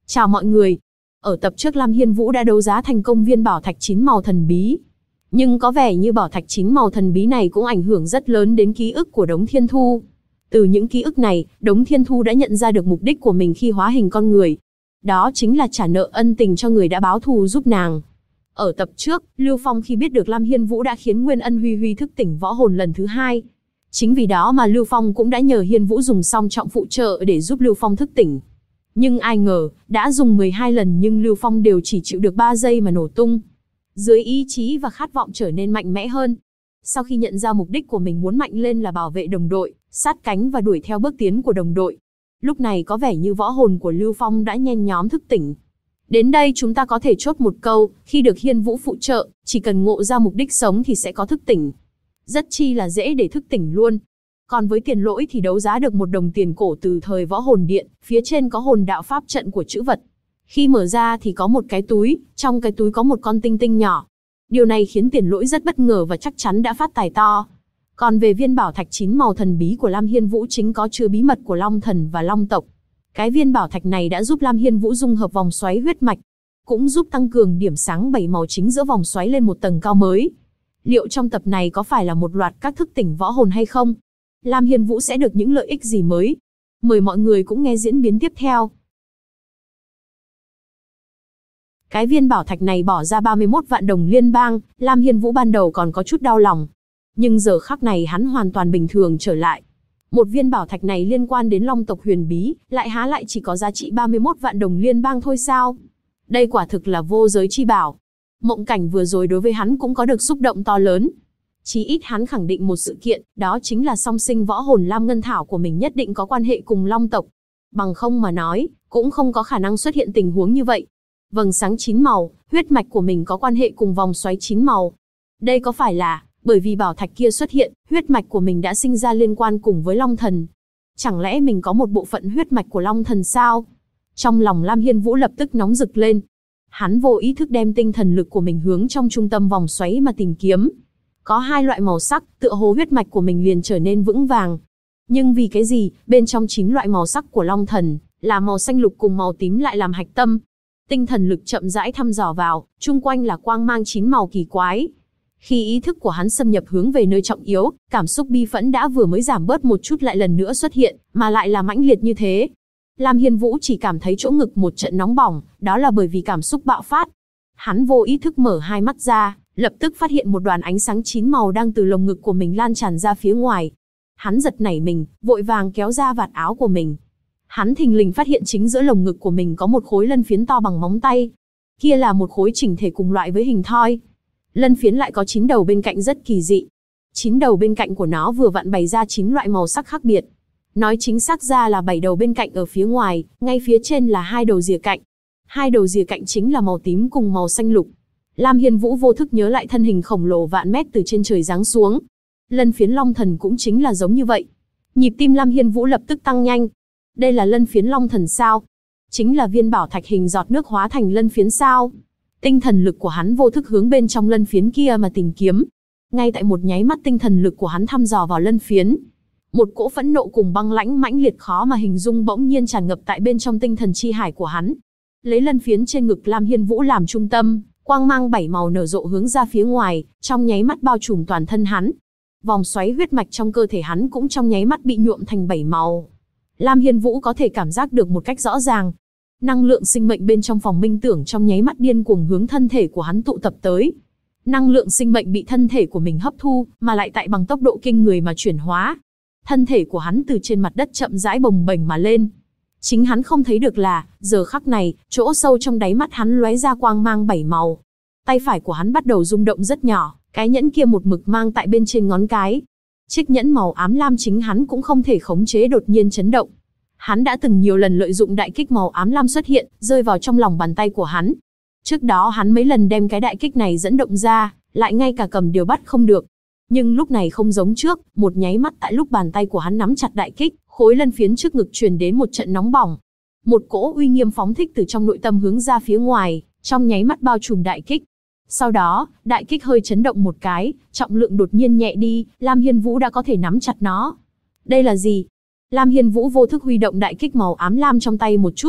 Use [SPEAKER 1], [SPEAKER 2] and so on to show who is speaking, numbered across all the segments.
[SPEAKER 1] Chào mọi người. Ở tập trước Lam Hiên Vũ đã đấu giá thành công viên bảo thạch 9 màu thần bí. Nhưng có vẻ như bảo thạch 9 màu thần bí này cũng ảnh hưởng rất lớn đến ký ức của Đống Thiên Thu. Từ những ký ức này, Đống Thiên Thu đã nhận ra được mục đích của mình khi hóa hình con người. Đó chính là trả nợ ân tình cho người đã báo thù giúp nàng. Ở tập trước, Lưu Phong khi biết được Lam Hiên Vũ đã khiến Nguyên Ân Huy Huy thức tỉnh võ hồn lần thứ 2. Chính vì đó mà Lưu Phong cũng đã nhờ Hiên Vũ dùng song trọng phụ trợ để giúp Lưu Phong thức tỉnh. Nhưng ai ngờ, đã dùng 12 lần nhưng Lưu Phong đều chỉ chịu được 3 giây mà nổ tung. Dưới ý chí và khát vọng trở nên mạnh mẽ hơn. Sau khi nhận ra mục đích của mình muốn mạnh lên là bảo vệ đồng đội, sát cánh và đuổi theo bước tiến của đồng đội. Lúc này có vẻ như võ hồn của Lưu Phong đã nhen nhóm thức tỉnh. Đến đây chúng ta có thể chốt một câu, khi được Hiên Vũ phụ trợ, chỉ cần ngộ ra mục đích sống thì sẽ có thức tỉnh. Rất chi là dễ để thức tỉnh luôn. Còn với Tiền Lỗi thì đấu giá được một đồng tiền cổ từ thời Võ Hồn Điện, phía trên có hồn đạo pháp trận của chữ vật. Khi mở ra thì có một cái túi, trong cái túi có một con tinh tinh nhỏ. Điều này khiến Tiền Lỗi rất bất ngờ và chắc chắn đã phát tài to. Còn về viên bảo thạch 9 màu thần bí của Lam Hiên Vũ chính có chứa bí mật của Long Thần và Long tộc. Cái viên bảo thạch này đã giúp Lam Hiên Vũ dung hợp vòng xoáy huyết mạch, cũng giúp tăng cường điểm sáng 7 màu chính giữa vòng xoáy lên một tầng cao mới. Liệu trong tập này có phải là một loạt các thức tỉnh võ hồn hay không? Lam Hiên Vũ sẽ được những lợi ích gì mới? Mời mọi người cũng nghe diễn biến tiếp theo. Cái viên bảo thạch này bỏ ra 31 vạn đồng liên bang, Lam Hiên Vũ ban đầu còn có chút đau lòng. Nhưng giờ khắc này hắn hoàn toàn bình thường trở lại. Một viên bảo thạch này liên quan đến Long tộc huyền bí, lại há lại chỉ có giá trị 31 vạn đồng liên bang thôi sao? Đây quả thực là vô giới chi bảo. Mộng cảnh vừa rồi đối với hắn cũng có được xúc động to lớn. Chí ít hắn khẳng định một sự kiện, đó chính là song sinh võ hồn Lam Ngân Thảo của mình nhất định có quan hệ cùng Long tộc. Bằng không mà nói, cũng không có khả năng xuất hiện tình huống như vậy. Vầng sáng 9 màu, huyết mạch của mình có quan hệ cùng vòng xoáy 9 màu. Đây có phải là bởi vì bảo thạch kia xuất hiện, huyết mạch của mình đã sinh ra liên quan cùng với Long Thần? Chẳng lẽ mình có một bộ phận huyết mạch của Long Thần sao? Trong lòng Lam Hiên Vũ lập tức nóng rực lên. Hắn vô ý thức đem tinh thần lực của mình hướng trong trung tâm vòng xoáy mà tìm kiếm. Có hai loại màu sắc, tựa hồ huyết mạch của mình liền trở nên vững vàng. Nhưng vì cái gì, bên trong 9 loại màu sắc của Long Thần, là màu xanh lục cùng màu tím lại làm hạch tâm. Tinh thần lực chậm rãi thăm dò vào, chung quanh là quang mang 9 màu kỳ quái. Khi ý thức của hắn xâm nhập hướng về nơi trọng yếu, cảm xúc bi phẫn đã vừa mới giảm bớt một chút lại lần nữa xuất hiện, mà lại là mãnh liệt như thế. Lam Hiên Vũ chỉ cảm thấy chỗ ngực một trận nóng bỏng, đó là bởi vì cảm xúc bạo phát. Hắn vô ý thức mở hai mắt ra, lập tức phát hiện một đoàn ánh sáng 9 màu đang từ lồng ngực của mình lan tràn ra phía ngoài. Hắn giật nảy mình, vội vàng kéo ra vạt áo của mình. Hắn thình lình phát hiện chính giữa lồng ngực của mình có một khối lân phiến to bằng móng tay. Kia là một khối chỉnh thể cùng loại với hình thoi. Lân phiến lại có 9 đầu bên cạnh rất kỳ dị. 9 đầu bên cạnh của nó vừa vặn bày ra 9 loại màu sắc khác biệt. Nói chính xác ra là 7 đầu bên cạnh ở phía ngoài, ngay phía trên là 2 đầu rìa cạnh. 2 đầu rìa cạnh chính là màu tím cùng màu xanh lục. Lam Hiên Vũ vô thức nhớ lại thân hình khổng lồ vạn mét từ trên trời giáng xuống. Lân phiến Long Thần cũng chính là giống như vậy. Nhịp tim Lam Hiên Vũ lập tức tăng nhanh. Đây là lân phiến Long Thần sao? Chính là viên bảo thạch hình giọt nước hóa thành lân phiến sao? Tinh thần lực của hắn vô thức hướng bên trong lân phiến kia mà tìm kiếm. Ngay tại một nháy mắt tinh thần lực của hắn thăm dò vào lân phiến. Một cỗ phẫn nộ cùng băng lãnh mãnh liệt khó mà hình dung bỗng nhiên tràn ngập tại bên trong tinh thần chi hải của hắn. Lấy lân phiến trên ngực Lam Hiên Vũ làm trung tâm, quang mang 7 màu nở rộ hướng ra phía ngoài, trong nháy mắt bao trùm toàn thân hắn. Vòng xoáy huyết mạch trong cơ thể hắn cũng trong nháy mắt bị nhuộm thành 7 màu. Lam Hiên Vũ có thể cảm giác được một cách rõ ràng. Năng lượng sinh mệnh bên trong phòng minh tưởng trong nháy mắt điên cuồng hướng thân thể của hắn tụ tập tới. Năng lượng sinh mệnh bị thân thể của mình hấp thu, mà lại tại bằng tốc độ kinh người mà chuyển hóa. Thân thể của hắn từ trên mặt đất chậm rãi bồng bềnh mà lên. Chính hắn không thấy được là, giờ khắc này, chỗ sâu trong đáy mắt hắn lóe ra quang mang 7 màu. Tay phải của hắn bắt đầu rung động rất nhỏ, cái nhẫn kia một mực mang tại bên trên ngón cái. Chiếc nhẫn màu ám lam chính hắn cũng không thể khống chế đột nhiên chấn động. Hắn đã từng nhiều lần lợi dụng đại kích màu ám lam xuất hiện, rơi vào trong lòng bàn tay của hắn. Trước đó hắn mấy lần đem cái đại kích này dẫn động ra, lại ngay cả cầm đều bắt không được. Nhưng lúc này không giống trước, một nháy mắt tại lúc bàn tay của hắn nắm chặt đại kích, khối lân phiến trước ngực truyền đến một trận nóng bỏng. Một cỗ uy nghiêm phóng thích từ trong nội tâm hướng ra phía ngoài, trong nháy mắt bao trùm đại kích. Sau đó, đại kích hơi chấn động một cái, trọng lượng đột nhiên nhẹ đi, Lam Hiên Vũ đã có thể nắm chặt nó. Đây là gì? Lam Hiên Vũ vô thức huy động đại kích màu ám lam trong tay một chút.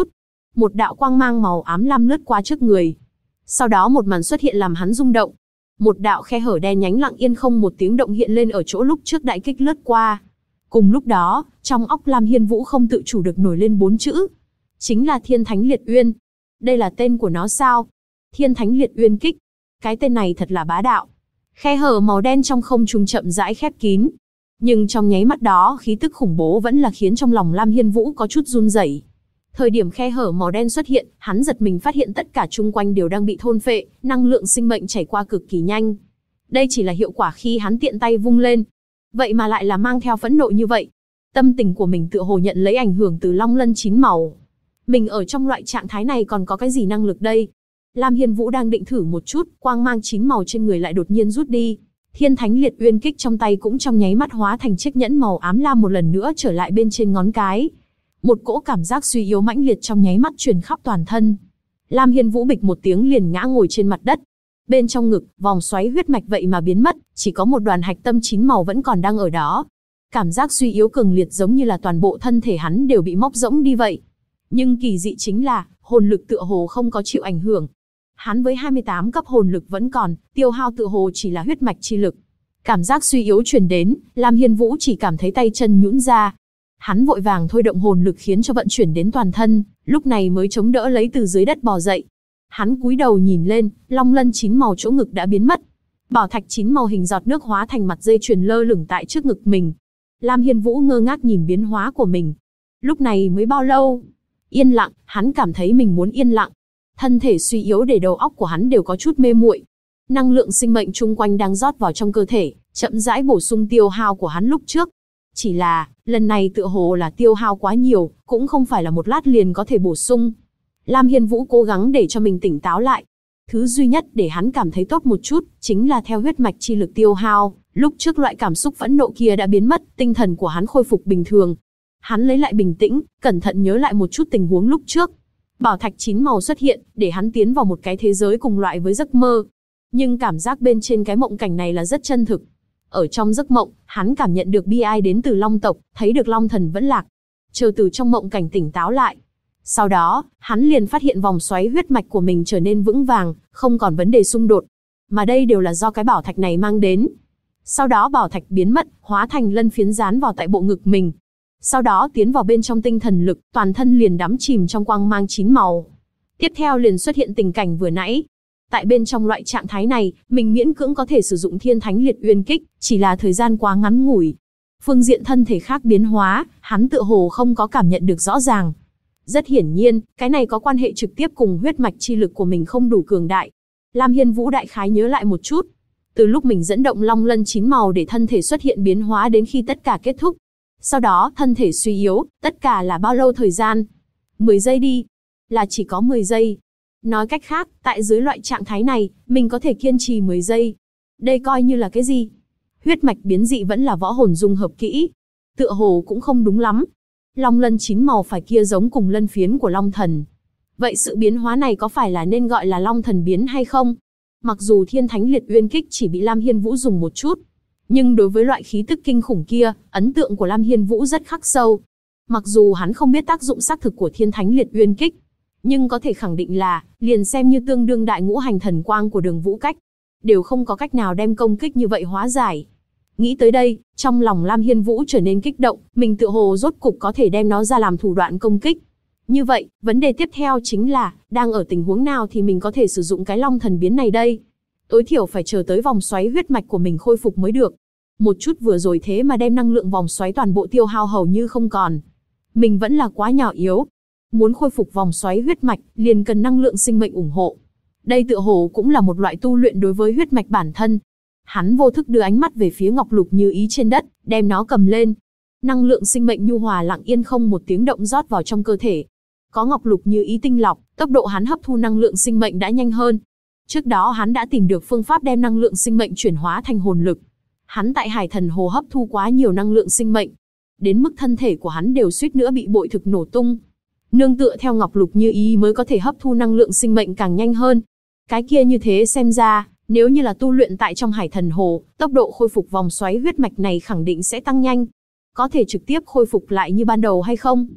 [SPEAKER 1] một đạo quang mang màu ám lam lướt qua trước người. Sau đó một màn xuất hiện làm hắn rung động. Một đạo khe hở đen nhánh lặng yên không một tiếng động hiện lên ở chỗ lúc trước đại kích lướt qua. Cùng lúc đó, trong óc Lam Hiên Vũ không tự chủ được nổi lên 4 chữ. Chính là Thiên Thánh Liệt Uyên. Đây là tên của nó sao? Thiên Thánh Liệt Uyên kích. Cái tên này thật là bá đạo. Khe hở màu đen trong không trung chậm rãi khép kín. Nhưng trong nháy mắt đó, khí tức khủng bố vẫn là khiến trong lòng Lam Hiên Vũ có chút run rẩy. Thời điểm khe hở màu đen xuất hiện, hắn giật mình phát hiện tất cả chung quanh đều đang bị thôn phệ, năng lượng sinh mệnh chảy qua cực kỳ nhanh. Đây chỉ là hiệu quả khi hắn tiện tay vung lên. Vậy mà lại là mang theo phẫn nộ như vậy. Tâm tình của mình tựa hồ nhận lấy ảnh hưởng từ long lân chín màu. Mình ở trong loại trạng thái này còn có cái gì năng lực đây? Lam Hiên Vũ đang định thử một chút, quang mang chín màu trên người lại đột nhiên rút đi. Thiên Thánh Liệt Uyên kích trong tay cũng trong nháy mắt hóa thành chiếc nhẫn màu ám lam một lần nữa trở lại bên trên ngón cái. Một cỗ cảm giác suy yếu mãnh liệt trong nháy mắt truyền khắp toàn thân. Lam Hiên Vũ bịch một tiếng liền ngã ngồi trên mặt đất. Bên trong ngực, vòng xoáy huyết mạch vậy mà biến mất, chỉ có một đoàn hạch tâm chín màu vẫn còn đang ở đó. Cảm giác suy yếu cường liệt giống như là toàn bộ thân thể hắn đều bị móc rỗng đi vậy. Nhưng kỳ dị chính là, hồn lực tựa hồ không có chịu ảnh hưởng. Hắn với 28 cấp hồn lực vẫn còn, tiêu hao tựa hồ chỉ là huyết mạch chi lực. Cảm giác suy yếu truyền đến, Lam Hiên Vũ chỉ cảm thấy tay chân nhũn ra. Hắn vội vàng thôi động hồn lực khiến cho vận chuyển đến toàn thân, lúc này mới chống đỡ lấy từ dưới đất bò dậy. Hắn cúi đầu nhìn lên, long lân chín màu chỗ ngực đã biến mất. Bảo thạch chín màu hình giọt nước hóa thành mặt dây chuyền lơ lửng tại trước ngực mình. Lam Hiên Vũ ngơ ngác nhìn biến hóa của mình. Lúc này mới bao lâu? Yên lặng, hắn cảm thấy mình muốn yên lặng. Thân thể suy yếu để đầu óc của hắn đều có chút mê muội. Năng lượng sinh mệnh chung quanh đang rót vào trong cơ thể, chậm rãi bổ sung tiêu hao của hắn lúc trước. Chỉ là, lần này tựa hồ là tiêu hao quá nhiều, cũng không phải là một lát liền có thể bổ sung. Lam Hiên Vũ cố gắng để cho mình tỉnh táo lại. Thứ duy nhất để hắn cảm thấy tốt một chút, chính là theo huyết mạch chi lực tiêu hao, lúc trước loại cảm xúc phẫn nộ kia đã biến mất, tinh thần của hắn khôi phục bình thường. Hắn lấy lại bình tĩnh, cẩn thận nhớ lại một chút tình huống lúc trước. Bảo thạch chín màu xuất hiện, để hắn tiến vào một cái thế giới cùng loại với giấc mơ. Nhưng cảm giác bên trên cái mộng cảnh này là rất chân thực. Ở trong giấc mộng, hắn cảm nhận được bi ai đến từ Long tộc, thấy được Long thần vẫn lạc. Chờ từ trong mộng cảnh tỉnh táo lại. Sau đó, hắn liền phát hiện vòng xoáy huyết mạch của mình trở nên vững vàng, không còn vấn đề xung đột. Mà đây đều là do cái bảo thạch này mang đến. Sau đó bảo thạch biến mất, hóa thành lân phiến dán vào tại bộ ngực mình. Sau đó tiến vào bên trong tinh thần lực, toàn thân liền đắm chìm trong quang mang chín màu. Tiếp theo liền xuất hiện tình cảnh vừa nãy. Tại bên trong loại trạng thái này, mình miễn cưỡng có thể sử dụng Thiên Thánh Liệt Uyên kích, chỉ là thời gian quá ngắn ngủi. Phương diện thân thể khác biến hóa, hắn tựa hồ không có cảm nhận được rõ ràng. Rất hiển nhiên, cái này có quan hệ trực tiếp cùng huyết mạch chi lực của mình không đủ cường đại. Lam Hiên Vũ đại khái nhớ lại một chút. Từ lúc mình dẫn động long lân chín màu để thân thể xuất hiện biến hóa đến khi tất cả kết thúc. Sau đó, thân thể suy yếu, tất cả là bao lâu thời gian? 10 giây đi. Là chỉ có 10 giây. Nói cách khác, tại dưới loại trạng thái này, mình có thể kiên trì 10 giây. Đây coi như là cái gì? Huyết mạch biến dị vẫn là võ hồn dung hợp kỹ. Tựa hồ cũng không đúng lắm. Long lân chín màu phải kia giống cùng lân phiến của Long thần. Vậy sự biến hóa này có phải là nên gọi là Long thần biến hay không? Mặc dù Thiên Thánh Liệt Uyên kích chỉ bị Lam Hiên Vũ dùng một chút, nhưng đối với loại khí tức kinh khủng kia, ấn tượng của Lam Hiên Vũ rất khắc sâu. Mặc dù hắn không biết tác dụng xác thực của Thiên Thánh Liệt Uyên kích, nhưng có thể khẳng định là, liền xem như tương đương đại ngũ hành thần quang của Đường Vũ Cách, đều không có cách nào đem công kích như vậy hóa giải. Nghĩ tới đây, trong lòng Lam Hiên Vũ trở nên kích động, mình tựa hồ rốt cục có thể đem nó ra làm thủ đoạn công kích. Như vậy, vấn đề tiếp theo chính là, đang ở tình huống nào thì mình có thể sử dụng cái Long thần biến này đây? Tối thiểu phải chờ tới vòng xoáy huyết mạch của mình khôi phục mới được. Một chút vừa rồi thế mà đem năng lượng vòng xoáy toàn bộ tiêu hao hầu như không còn. Mình vẫn là quá nhỏ yếu. Muốn khôi phục vòng xoáy huyết mạch, liền cần năng lượng sinh mệnh ủng hộ. Đây tựa hồ cũng là một loại tu luyện đối với huyết mạch bản thân. Hắn vô thức đưa ánh mắt về phía ngọc lục như ý trên đất, đem nó cầm lên. Năng lượng sinh mệnh nhu hòa lặng yên không một tiếng động rót vào trong cơ thể. Có ngọc lục như ý tinh lọc, tốc độ hắn hấp thu năng lượng sinh mệnh đã nhanh hơn. Trước đó hắn đã tìm được phương pháp đem năng lượng sinh mệnh chuyển hóa thành hồn lực. Hắn tại Hải Thần Hồ hấp thu quá nhiều năng lượng sinh mệnh, đến mức thân thể của hắn đều suýt nữa bị bội thực nổ tung. Nương tựa theo ngọc lục như ý mới có thể hấp thu năng lượng sinh mệnh càng nhanh hơn. Cái kia như thế xem ra, nếu như là tu luyện tại trong Hải Thần Hồ, tốc độ khôi phục vòng xoáy huyết mạch này khẳng định sẽ tăng nhanh. Có thể trực tiếp khôi phục lại như ban đầu hay không?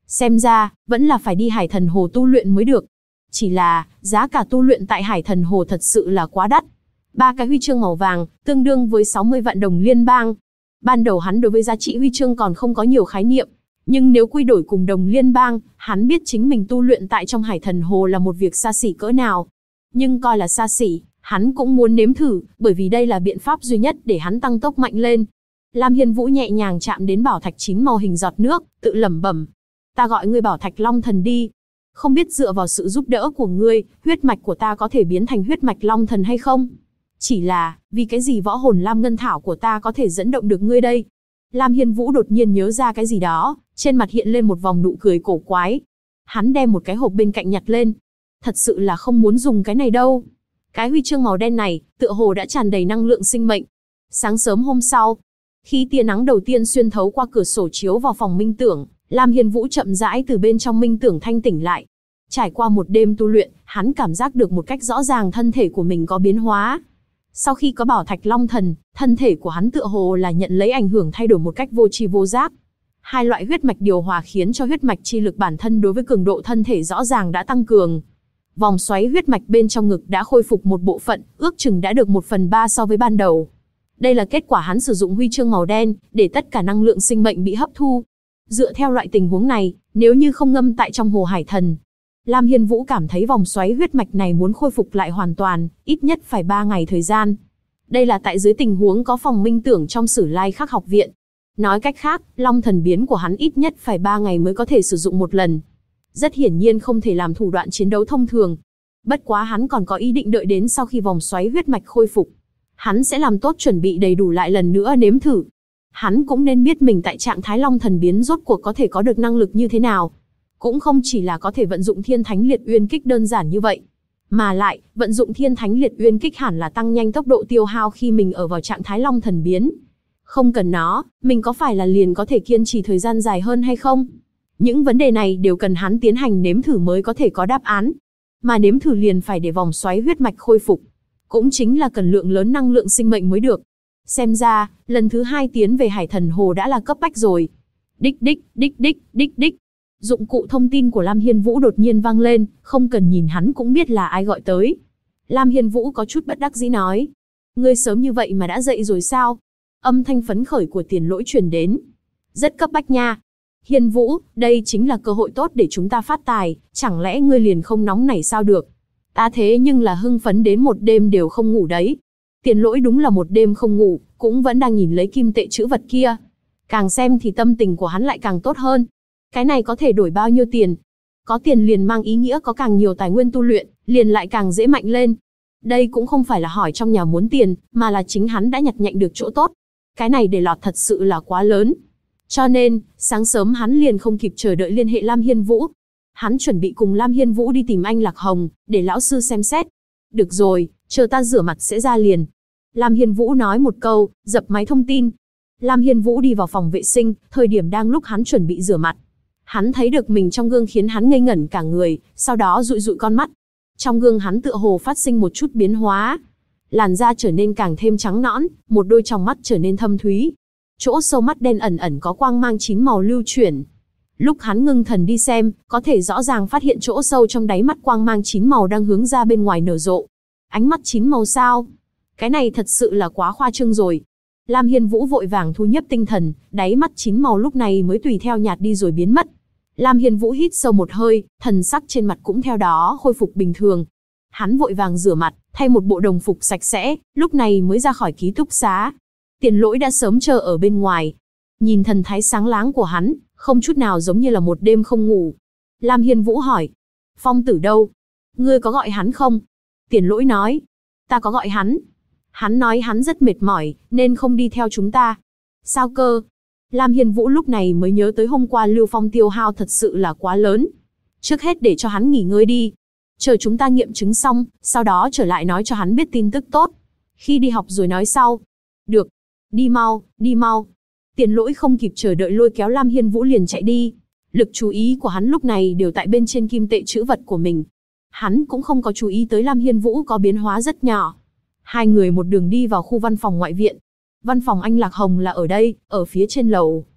[SPEAKER 1] Xem ra, vẫn là phải đi Hải Thần Hồ tu luyện mới được. Chỉ là, giá cả tu luyện tại Hải Thần Hồ thật sự là quá đắt. 3 cái huy chương màu vàng, tương đương với 60 vạn đồng liên bang. Ban đầu hắn đối với giá trị huy chương còn không có nhiều khái niệm. Nhưng nếu quy đổi cùng đồng liên bang, hắn biết chính mình tu luyện tại trong Hải Thần Hồ là một việc xa xỉ cỡ nào. Nhưng coi là xa xỉ, hắn cũng muốn nếm thử, bởi vì đây là biện pháp duy nhất để hắn tăng tốc mạnh lên. Lam Hiên Vũ nhẹ nhàng chạm đến bảo thạch 9 màu hình giọt nước, tự lẩm bẩm. Ta gọi ngươi bảo thạch Long Thần đi. Không biết dựa vào sự giúp đỡ của ngươi, huyết mạch của ta có thể biến thành huyết mạch Long Thần hay không? Chỉ là, vì cái gì võ hồn Lam Ngân Thảo của ta có thể dẫn động được ngươi đây? Lam Hiên Vũ đột nhiên nhớ ra cái gì đó, trên mặt hiện lên một vòng nụ cười cổ quái. Hắn đem một cái hộp bên cạnh nhặt lên. Thật sự là không muốn dùng cái này đâu. Cái huy chương màu đen này, tựa hồ đã tràn đầy năng lượng sinh mệnh. Sáng sớm hôm sau, khi tia nắng đầu tiên xuyên thấu qua cửa sổ chiếu vào phòng minh tưởng, Lam Hiên Vũ chậm rãi từ bên trong minh tưởng thanh tỉnh lại. Trải qua một đêm tu luyện, hắn cảm giác được một cách rõ ràng thân thể của mình có biến hóa. Sau khi có bảo thạch Long Thần, thân thể của hắn tựa hồ là nhận lấy ảnh hưởng thay đổi một cách vô tri vô giác. 2 loại huyết mạch điều hòa khiến cho huyết mạch chi lực bản thân đối với cường độ thân thể rõ ràng đã tăng cường. Vòng xoáy huyết mạch bên trong ngực đã khôi phục một bộ phận, ước chừng đã được 1/3 so với ban đầu. Đây là kết quả hắn sử dụng huy chương màu đen, để tất cả năng lượng sinh mệnh bị hấp thu. Dựa theo loại tình huống này, nếu như không ngâm tại trong hồ Hải Thần, Lam Hiên Vũ cảm thấy vòng xoáy huyết mạch này muốn khôi phục lại hoàn toàn, ít nhất phải 3 ngày thời gian. Đây là tại dưới tình huống có phòng minh tưởng trong Sử Lai Khắc học viện. Nói cách khác, Long Thần biến của hắn ít nhất phải 3 ngày mới có thể sử dụng một lần. Rất hiển nhiên không thể làm thủ đoạn chiến đấu thông thường. Bất quá hắn còn có ý định đợi đến sau khi vòng xoáy huyết mạch khôi phục. Hắn sẽ làm tốt chuẩn bị đầy đủ lại lần nữa nếm thử. Hắn cũng nên biết mình tại trạng thái Long Thần biến rốt cuộc có thể có được năng lực như thế nào. Cũng không chỉ là có thể vận dụng Thiên Thánh Liệt Uyên Kích đơn giản như vậy. Mà lại, vận dụng Thiên Thánh Liệt Uyên Kích hẳn là tăng nhanh tốc độ tiêu hao khi mình ở vào trạng thái Long Thần biến. Không cần nó, mình có phải là liền có thể kiên trì thời gian dài hơn hay không? Những vấn đề này đều cần hắn tiến hành nếm thử mới có thể có đáp án. Mà nếm thử liền phải để vòng xoáy huyết mạch khôi phục. Cũng chính là cần lượng lớn năng lượng sinh mệnh mới được. Xem ra, lần thứ 2 tiến về Hải Thần Hồ đã là cấp bách rồi. Đích đích, đích đích, đích đích. Dụng cụ thông tin của Lam Hiên Vũ đột nhiên vang lên, không cần nhìn hắn cũng biết là ai gọi tới. Lam Hiên Vũ có chút bất đắc dĩ nói. Ngươi sớm như vậy mà đã dậy rồi sao? Âm thanh phấn khởi của Tiền Lỗi truyền đến. Rất cấp bách nha. Hiên Vũ, đây chính là cơ hội tốt để chúng ta phát tài, chẳng lẽ ngươi liền không nóng nảy sao được? Ta thế nhưng là hưng phấn đến một đêm đều không ngủ đấy. Tiền Lỗi đúng là một đêm không ngủ, cũng vẫn đang nhìn lấy kim tệ chữ vật kia. Càng xem thì tâm tình của hắn lại càng tốt hơn. Cái này có thể đổi bao nhiêu tiền? Có tiền liền mang ý nghĩa có càng nhiều tài nguyên tu luyện, liền lại càng dễ mạnh lên. Đây cũng không phải là hỏi trong nhà muốn tiền, mà là chính hắn đã nhặt nhạnh được chỗ tốt. Cái này để lọt thật sự là quá lớn. Cho nên, sáng sớm hắn liền không kịp chờ đợi liên hệ Lam Hiên Vũ. Hắn chuẩn bị cùng Lam Hiên Vũ đi tìm anh Lạc Hồng, để lão sư xem xét. Được rồi, chờ ta rửa mặt sẽ ra liền. Lam Hiên Vũ nói một câu, dập máy thông tin. Lam Hiên Vũ đi vào phòng vệ sinh, thời điểm đang lúc hắn chuẩn bị rửa mặt. Hắn thấy được mình trong gương khiến hắn ngây ngẩn cả người, sau đó dụi dụi con mắt. Trong gương hắn tựa hồ phát sinh một chút biến hóa. Làn da trở nên càng thêm trắng nõn, một đôi tròng mắt trở nên thâm thúy. Chỗ sâu mắt đen ẩn ẩn có quang mang 9 màu lưu chuyển. Lúc hắn ngưng thần đi xem, có thể rõ ràng phát hiện chỗ sâu trong đáy mắt quang mang 9 màu đang hướng ra bên ngoài nở rộ. Ánh mắt 9 màu sao? Cái này thật sự là quá khoa trương rồi. Lam Hiên Vũ vội vàng thu nhấp tinh thần, đáy mắt 9 màu lúc này mới tùy theo nhạt đi rồi biến mất. Lam Hiên Vũ hít sâu một hơi, thần sắc trên mặt cũng theo đó khôi phục bình thường. Hắn vội vàng rửa mặt, thay một bộ đồng phục sạch sẽ, lúc này mới ra khỏi ký túc xá. Tiền Lỗi đã sớm chờ ở bên ngoài. Nhìn thần thái sáng láng của hắn, không chút nào giống như là một đêm không ngủ. Lam Hiên Vũ hỏi, Phong Tử đâu? Ngươi có gọi hắn không? Tiền Lỗi nói, ta có gọi hắn. Hắn nói hắn rất mệt mỏi, nên không đi theo chúng ta. Sao cơ? Lam Hiên Vũ lúc này mới nhớ tới hôm qua Lưu Phong tiêu hao thật sự là quá lớn. Trước hết để cho hắn nghỉ ngơi đi. Chờ chúng ta nghiệm chứng xong, sau đó trở lại nói cho hắn biết tin tức tốt. Khi đi học rồi nói sau. Được. Đi mau, đi mau. Tiền Lỗi không kịp chờ đợi lôi kéo Lam Hiên Vũ liền chạy đi. Lực chú ý của hắn lúc này đều tại bên trên kim tệ chữ vật của mình. Hắn cũng không có chú ý tới Lam Hiên Vũ có biến hóa rất nhỏ. Hai người một đường đi vào khu văn phòng ngoại viện. Văn phòng anh Lạc Hồng là ở đây, ở phía trên lầu.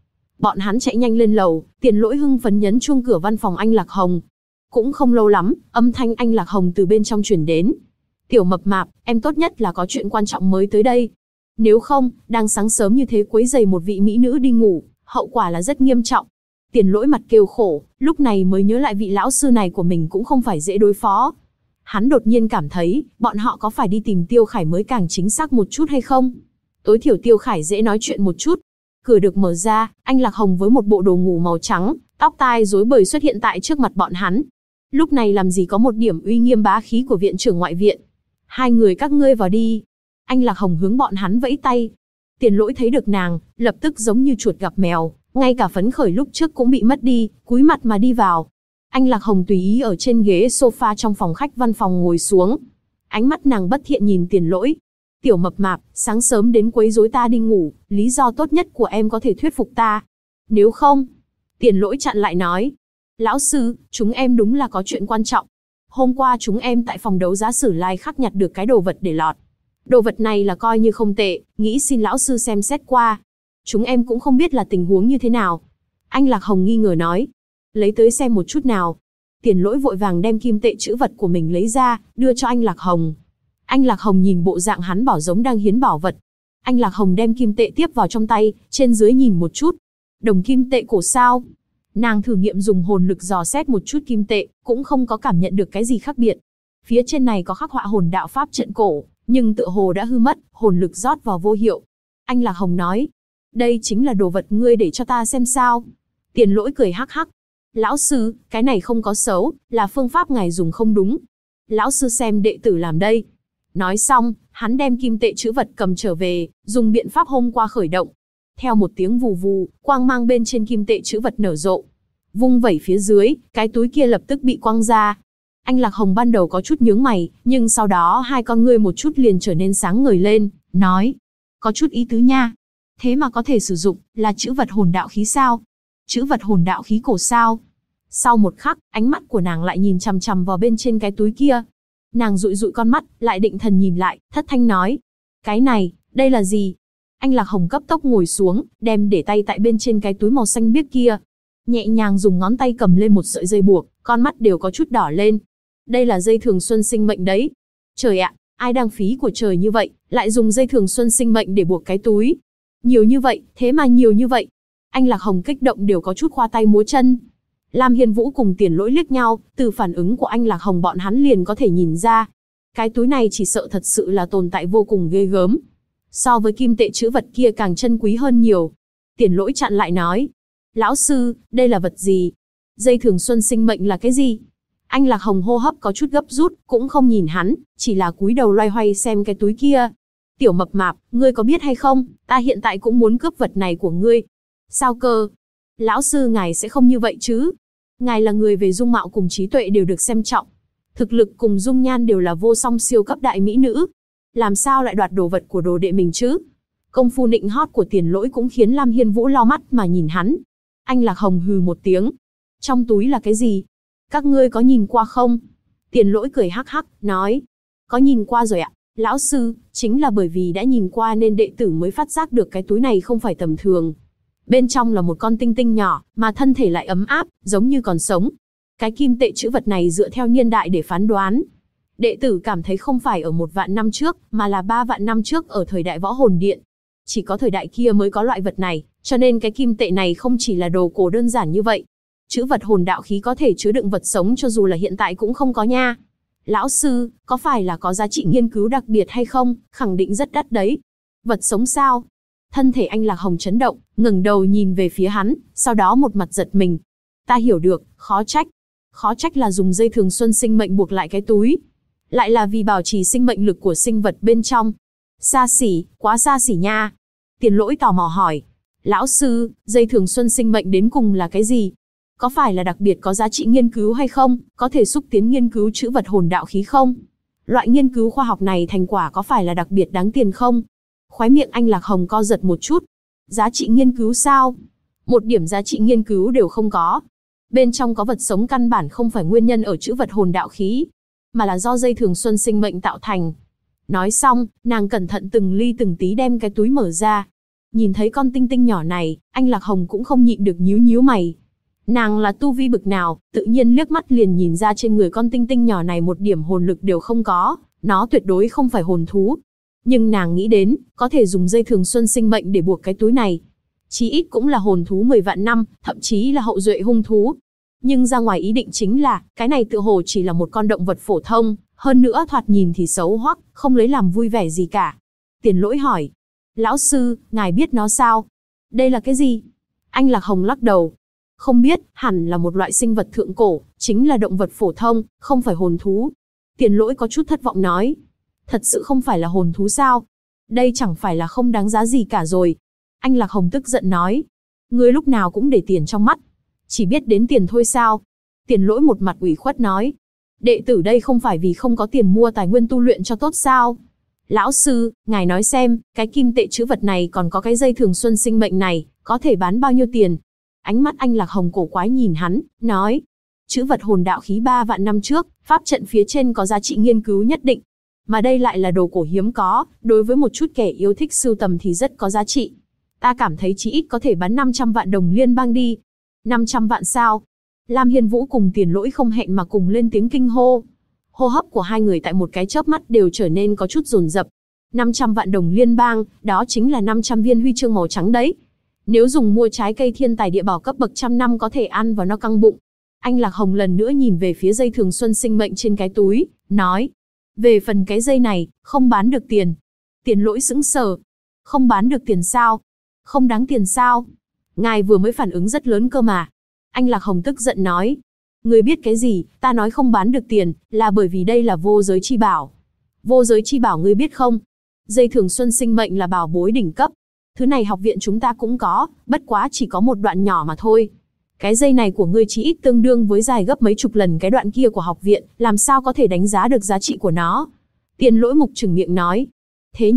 [SPEAKER 1] Bọn hắn chạy nhanh lên lầu, Tiền Lỗi hưng phấn nhấn chuông cửa văn phòng anh Lạc Hồng. Cũng không lâu lắm, âm thanh anh Lạc Hồng từ bên trong truyền đến. Tiểu mập mạp, em tốt nhất là có chuyện quan trọng mới tới đây. Nếu không, đang sáng sớm như thế quấy rầy một vị mỹ nữ đi ngủ, hậu quả là rất nghiêm trọng. Tiền Lỗi mặt kêu khổ, lúc này mới nhớ lại vị lão sư này của mình cũng không phải dễ đối phó. Hắn đột nhiên cảm thấy, bọn họ có phải đi tìm Tiêu Khải mới càng chính xác một chút hay không? Tối thiểu Tiêu Khải dễ nói chuyện một chút. Cửa được mở ra, anh Lạc Hồng với một bộ đồ ngủ màu trắng, tóc tai rối bời xuất hiện tại trước mặt bọn hắn. Lúc này làm gì có một điểm uy nghiêm bá khí của viện trưởng ngoại viện. Hai người các ngươi vào đi. Anh Lạc Hồng hướng bọn hắn vẫy tay. Tiền Lỗi thấy được nàng, lập tức giống như chuột gặp mèo, ngay cả phấn khởi lúc trước cũng bị mất đi, cúi mặt mà đi vào. Anh Lạc Hồng tùy ý ở trên ghế sofa trong phòng khách văn phòng ngồi xuống. Ánh mắt nàng bất thiện nhìn Tiền Lỗi. Tiểu mập mạp, sáng sớm đến quấy rối ta đi ngủ, lý do tốt nhất của em có thể thuyết phục ta. Nếu không, Tiền Lỗi chặn lại nói. Lão sư, chúng em đúng là có chuyện quan trọng. Hôm qua chúng em tại phòng đấu giá Sử Lai Khắc nhặt được cái đồ vật để lọt. Đồ vật này là coi như không tệ, nghĩ xin lão sư xem xét qua. Chúng em cũng không biết là tình huống như thế nào. Anh Lạc Hồng nghi ngờ nói. Lấy tới xem một chút nào. Tiền Lỗi vội vàng đem kim tệ trữ vật của mình lấy ra, đưa cho anh Lạc Hồng. Anh Lạc Hồng nhìn bộ dạng hắn bảo giống đang hiến bảo vật. Anh Lạc Hồng đem kim tệ tiếp vào trong tay, trên dưới nhìn một chút. Đồng kim tệ cổ sao? Nàng thử nghiệm dùng hồn lực dò xét một chút kim tệ, cũng không có cảm nhận được cái gì khác biệt. Phía trên này có khắc họa hồn đạo pháp trận cổ, nhưng tựa hồ đã hư mất, hồn lực rót vào vô hiệu. Anh Lạc Hồng nói, đây chính là đồ vật ngươi để cho ta xem sao. Tiền Lỗi cười hắc hắc. Lão sư, cái này không có xấu, là phương pháp ngài dùng không đúng. Lão sư xem đệ tử làm đây. Nói xong, hắn đem kim tệ trữ vật cầm trở về, dùng biện pháp hôm qua khởi động. Theo một tiếng vù vù, quang mang bên trên kim tệ trữ vật nở rộ. Vung vẩy phía dưới, cái túi kia lập tức bị quăng ra. Anh Lạc Hồng ban đầu có chút nhướng mày, nhưng sau đó hai con ngươi một chút liền trở nên sáng ngời lên, nói. Có chút ý tứ nha. Thế mà có thể sử dụng, là trữ vật hồn đạo khí sao? Trữ vật hồn đạo khí cổ sao? Sau một khắc, ánh mắt của nàng lại nhìn chằm chằm vào bên trên cái túi kia. Nàng dụi dụi con mắt, lại định thần nhìn lại, thất thanh nói. Cái này, đây là gì? Anh Lạc Hồng cấp tốc ngồi xuống, đem để tay tại bên trên cái túi màu xanh biếc kia. Nhẹ nhàng dùng ngón tay cầm lên một sợi dây buộc, con mắt đều có chút đỏ lên. Đây là dây thường xuân sinh mệnh đấy. Trời ạ, ai đang phí của trời như vậy, lại dùng dây thường xuân sinh mệnh để buộc cái túi. Nhiều như vậy, thế mà nhiều như vậy. Anh Lạc Hồng kích động đều có chút khoa tay múa chân. Lam Hiên Vũ cùng Tiền Lỗi liếc nhau, từ phản ứng của anh Lạc Hồng bọn hắn liền có thể nhìn ra. Cái túi này chỉ sợ thật sự là tồn tại vô cùng ghê gớm. So với kim tệ trữ vật kia càng chân quý hơn nhiều. Tiền Lỗi chặn lại nói. Lão sư, đây là vật gì? Dây thường xuân sinh mệnh là cái gì? Anh Lạc Hồng hô hấp có chút gấp rút, cũng không nhìn hắn, chỉ là cúi đầu loay hoay xem cái túi kia. Tiểu mập mạp, ngươi có biết hay không, ta hiện tại cũng muốn cướp vật này của ngươi. Sao cơ? Lão sư ngài sẽ không như vậy chứ? Ngài là người về dung mạo cùng trí tuệ đều được xem trọng. Thực lực cùng dung nhan đều là vô song siêu cấp đại mỹ nữ. Làm sao lại đoạt đồ vật của đồ đệ mình chứ? Công phu nịnh hót của Tiền Lỗi cũng khiến Lam Hiên Vũ lau mắt mà nhìn hắn. Anh Lạc Hồng hừ một tiếng. Trong túi là cái gì? Các ngươi có nhìn qua không? Tiền Lỗi cười hắc hắc, nói. Có nhìn qua rồi ạ. Lão sư, chính là bởi vì đã nhìn qua nên đệ tử mới phát giác được cái túi này không phải tầm thường. Bên trong là một con tinh tinh nhỏ, mà thân thể lại ấm áp, giống như còn sống. Cái kim tệ trữ vật này dựa theo niên đại để phán đoán. Đệ tử cảm thấy không phải ở 1 vạn năm trước, mà là 3 vạn năm trước ở thời đại Võ Hồn Điện. Chỉ có thời đại kia mới có loại vật này, cho nên cái kim tệ này không chỉ là đồ cổ đơn giản như vậy. Trữ vật hồn đạo khí có thể chứa đựng vật sống cho dù là hiện tại cũng không có nha. Lão sư, có phải là có giá trị nghiên cứu đặc biệt hay không? Khẳng định rất đắt đấy. Vật sống sao? Thân thể anh Lạc Hồng chấn động, ngẩng đầu nhìn về phía hắn, sau đó một mặt giật mình. Ta hiểu được, khó trách. Khó trách là dùng dây thường xuân sinh mệnh buộc lại cái túi. Lại là vì bảo trì sinh mệnh lực của sinh vật bên trong. Xa xỉ, quá xa xỉ nha. Tiền Lỗi tò mò hỏi. Lão sư, dây thường xuân sinh mệnh đến cùng là cái gì? Có phải là đặc biệt có giá trị nghiên cứu hay không? Có thể xúc tiến nghiên cứu trữ vật hồn đạo khí không? Loại nghiên cứu khoa học này thành quả có phải là đặc biệt đáng tiền không? Khóe miệng anh Lạc Hồng co giật một chút. Giá trị nghiên cứu sao? Một điểm giá trị nghiên cứu đều không có. Bên trong có vật sống căn bản không phải nguyên nhân ở trữ vật hồn đạo khí, mà là do dây thường xuân sinh mệnh tạo thành. Nói xong, nàng cẩn thận từng ly từng tí đem cái túi mở ra. Nhìn thấy con tinh tinh nhỏ này, anh Lạc Hồng cũng không nhịn được nhíu nhíu mày. Nàng là tu vi bực nào, tự nhiên liếc mắt liền nhìn ra trên người con tinh tinh nhỏ này một điểm hồn lực đều không có, nó tuyệt đối không phải hồn thú. Nhưng nàng nghĩ đến, có thể dùng dây thường xuân sinh mệnh để buộc cái túi này. Chí ít cũng là hồn thú 10 vạn năm, thậm chí là hậu duệ hung thú. Nhưng ra ngoài ý định chính là, cái này tựa hồ chỉ là một con động vật phổ thông, hơn nữa thoạt nhìn thì xấu hoắc, không lấy làm vui vẻ gì cả. Tiền Lỗi hỏi, lão sư, ngài biết nó sao? Đây là cái gì? Anh Lạc Hồng lắc đầu. Không biết, hẳn là một loại sinh vật thượng cổ, chính là động vật phổ thông, không phải hồn thú. Tiền Lỗi có chút thất vọng nói. Thật sự không phải là hồn thú sao? Đây chẳng phải là không đáng giá gì cả rồi. Anh Lạc Hồng tức giận nói. Ngươi lúc nào cũng để tiền trong mắt. Chỉ biết đến tiền thôi sao? Tiền Lỗi một mặt ủy khuất nói. Đệ tử đây không phải vì không có tiền mua tài nguyên tu luyện cho tốt sao? Lão sư, ngài nói xem, cái kim tệ chữ vật này còn có cái dây thường xuân sinh mệnh này, có thể bán bao nhiêu tiền? Ánh mắt anh Lạc Hồng cổ quái nhìn hắn, nói. Chữ vật hồn đạo khí 3 vạn năm trước, pháp trận phía trên có giá trị nghiên cứu nhất định. Mà đây lại là đồ cổ hiếm có, đối với một chút kẻ yêu thích sưu tầm thì rất có giá trị. Ta cảm thấy chí ít có thể bán 500 vạn đồng liên bang đi. 500 vạn sao? Lam Hiên Vũ cùng Tiền Lỗi không hẹn mà cùng lên tiếng kinh hô. Hô hấp của hai người tại một cái chớp mắt đều trở nên có chút dồn dập. 500 vạn đồng liên bang, đó chính là 500 viên huy chương màu trắng đấy. Nếu dùng mua trái cây thiên tài địa bảo cấp bậc trăm năm có thể ăn vào no căng bụng. Anh Lạc Hồng lần nữa nhìn về phía dây thường xuân sinh mệnh trên cái túi, nói. Về phần cái dây này, không bán được tiền. Tiền Lỗi sững sờ. Không bán được tiền sao? Không đáng tiền sao? Ngài vừa mới phản ứng rất lớn cơ mà. Anh Lạc Hồng tức giận nói. Ngươi biết cái gì, ta nói không bán được tiền, là bởi vì đây là vô giới chi bảo. Vô giới chi bảo ngươi biết không? Dây thường xuân sinh mệnh là bảo bối đỉnh cấp. Thứ này học viện chúng ta cũng có, bất quá chỉ có một đoạn nhỏ mà thôi. Cái dây này của ngươi chỉ ít tương đương với dài gấp mấy chục lần cái đoạn kia của học viện, làm sao có thể đánh giá được giá trị của nó? Tiền Lỗi mục trừng miệng nói. Thế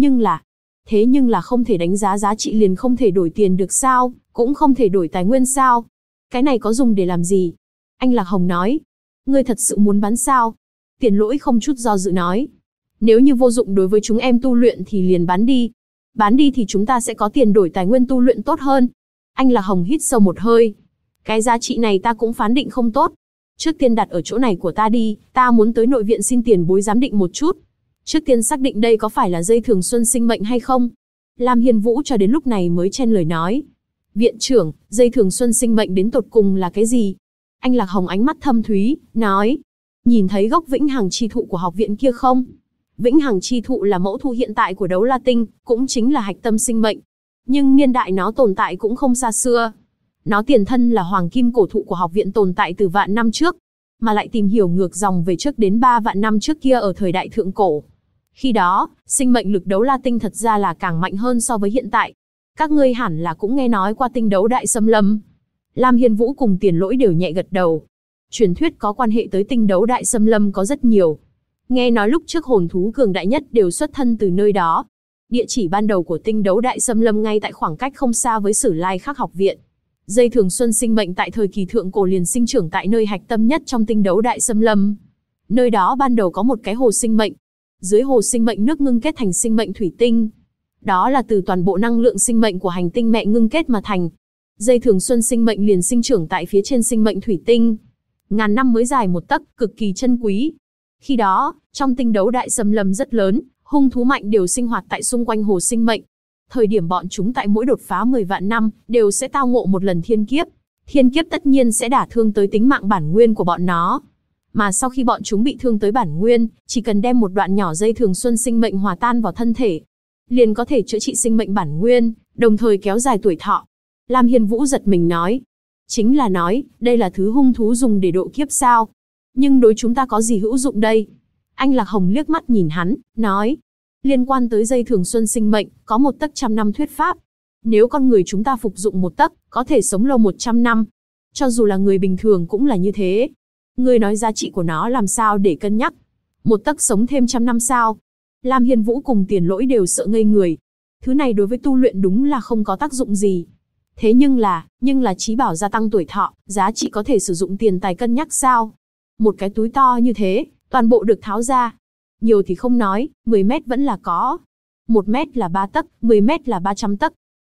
[SPEAKER 1] nhưng là không thể đánh giá giá trị liền không thể đổi tiền được sao, cũng không thể đổi tài nguyên sao? Cái này có dùng để làm gì? Anh Lạc Hồng nói. Ngươi thật sự muốn bán sao? Tiền Lỗi không chút do dự nói. Nếu như vô dụng đối với chúng em tu luyện thì liền bán đi. Bán đi thì chúng ta sẽ có tiền đổi tài nguyên tu luyện tốt hơn. Anh Lạc Hồng hít sâu một hơi. Cái giá trị này ta cũng phán định không tốt. Trước tiên đặt ở chỗ này của ta đi, ta muốn tới nội viện xin tiền bối giám định một chút. Trước tiên xác định đây có phải là dây thường xuân sinh mệnh hay không. Lam Hiên Vũ cho đến lúc này mới chen lời nói. Viện trưởng, dây thường xuân sinh mệnh đến tột cùng là cái gì? Anh Lạc Hồng ánh mắt thâm thúy, nói. Nhìn thấy gốc vĩnh hằng chi thụ của học viện kia không? Vĩnh hằng chi thụ là mẫu thụ hiện tại của Đấu La Tinh, cũng chính là hạch tâm sinh mệnh. Nhưng niên đại nó tồn tại cũng không xa xưa. Nó tiền thân là hoàng kim cổ thụ của học viện tồn tại từ vạn năm trước, mà lại tìm hiểu ngược dòng về trước đến 3 vạn năm trước kia ở thời đại thượng cổ. Khi đó, sinh mệnh lực Đấu La Tinh thật ra là càng mạnh hơn so với hiện tại. Các ngươi hẳn là cũng nghe nói qua tinh đấu đại xâm lâm. Lam Hiên Vũ cùng Tiền Lỗi đều nhẹ gật đầu. Truyền thuyết có quan hệ tới tinh đấu đại xâm lâm có rất nhiều. Nghe nói lúc trước hồn thú cường đại nhất đều xuất thân từ nơi đó. Địa chỉ ban đầu của tinh đấu đại xâm lâm ngay tại khoảng cách không xa với Sử Lai Khắc học viện. Dây thường xuân sinh mệnh tại thời kỳ thượng cổ liền sinh trưởng tại nơi hạch tâm nhất trong tinh đấu đại xâm lâm. Nơi đó ban đầu có một cái hồ sinh mệnh. Dưới hồ sinh mệnh nước ngưng kết thành sinh mệnh thủy tinh. Đó là từ toàn bộ năng lượng sinh mệnh của hành tinh mẹ ngưng kết mà thành. Dây thường xuân sinh mệnh liền sinh trưởng tại phía trên sinh mệnh thủy tinh. Ngàn năm mới dài một tấc, cực kỳ chân quý. Khi đó, trong tinh đấu đại xâm lâm rất lớn, hung thú mạnh đều sinh hoạt tại xung quanh hồ sinh mệnh. Thời điểm bọn chúng tại mỗi đột phá 10 vạn năm, đều sẽ tao ngộ một lần thiên kiếp. Thiên kiếp tất nhiên sẽ đả thương tới tính mạng bản nguyên của bọn nó. Mà sau khi bọn chúng bị thương tới bản nguyên, chỉ cần đem một đoạn nhỏ dây thường xuân sinh mệnh hòa tan vào thân thể, liền có thể chữa trị sinh mệnh bản nguyên, đồng thời kéo dài tuổi thọ. Lam Hiên Vũ giật mình nói. Chính là nói, đây là thứ hung thú dùng để độ kiếp sao? Nhưng đối chúng ta có gì hữu dụng đây? Anh Lạc Hồng liếc mắt nhìn hắn, nói. Liên quan tới dây thường xuân sinh mệnh, có một tấc trăm năm thuyết pháp. Nếu con người chúng ta phục dụng một tấc, có thể sống lâu 100 năm. Cho dù là người bình thường cũng là như thế. Ngươi nói giá trị của nó làm sao để cân nhắc? Một tấc sống thêm 100 năm sao? Lam Hiên Vũ cùng Tiền Lỗi đều sợ ngây người. Thứ này đối với tu luyện đúng là không có tác dụng gì. Thế nhưng là chí bảo gia tăng tuổi thọ, giá trị có thể sử dụng tiền tài cân nhắc sao? Một cái túi to như thế, toàn bộ được tháo ra. Nhiều thì không nói, 10 mét vẫn là có. 1 mét là 3 tấc, 10 mét là 300 tấc.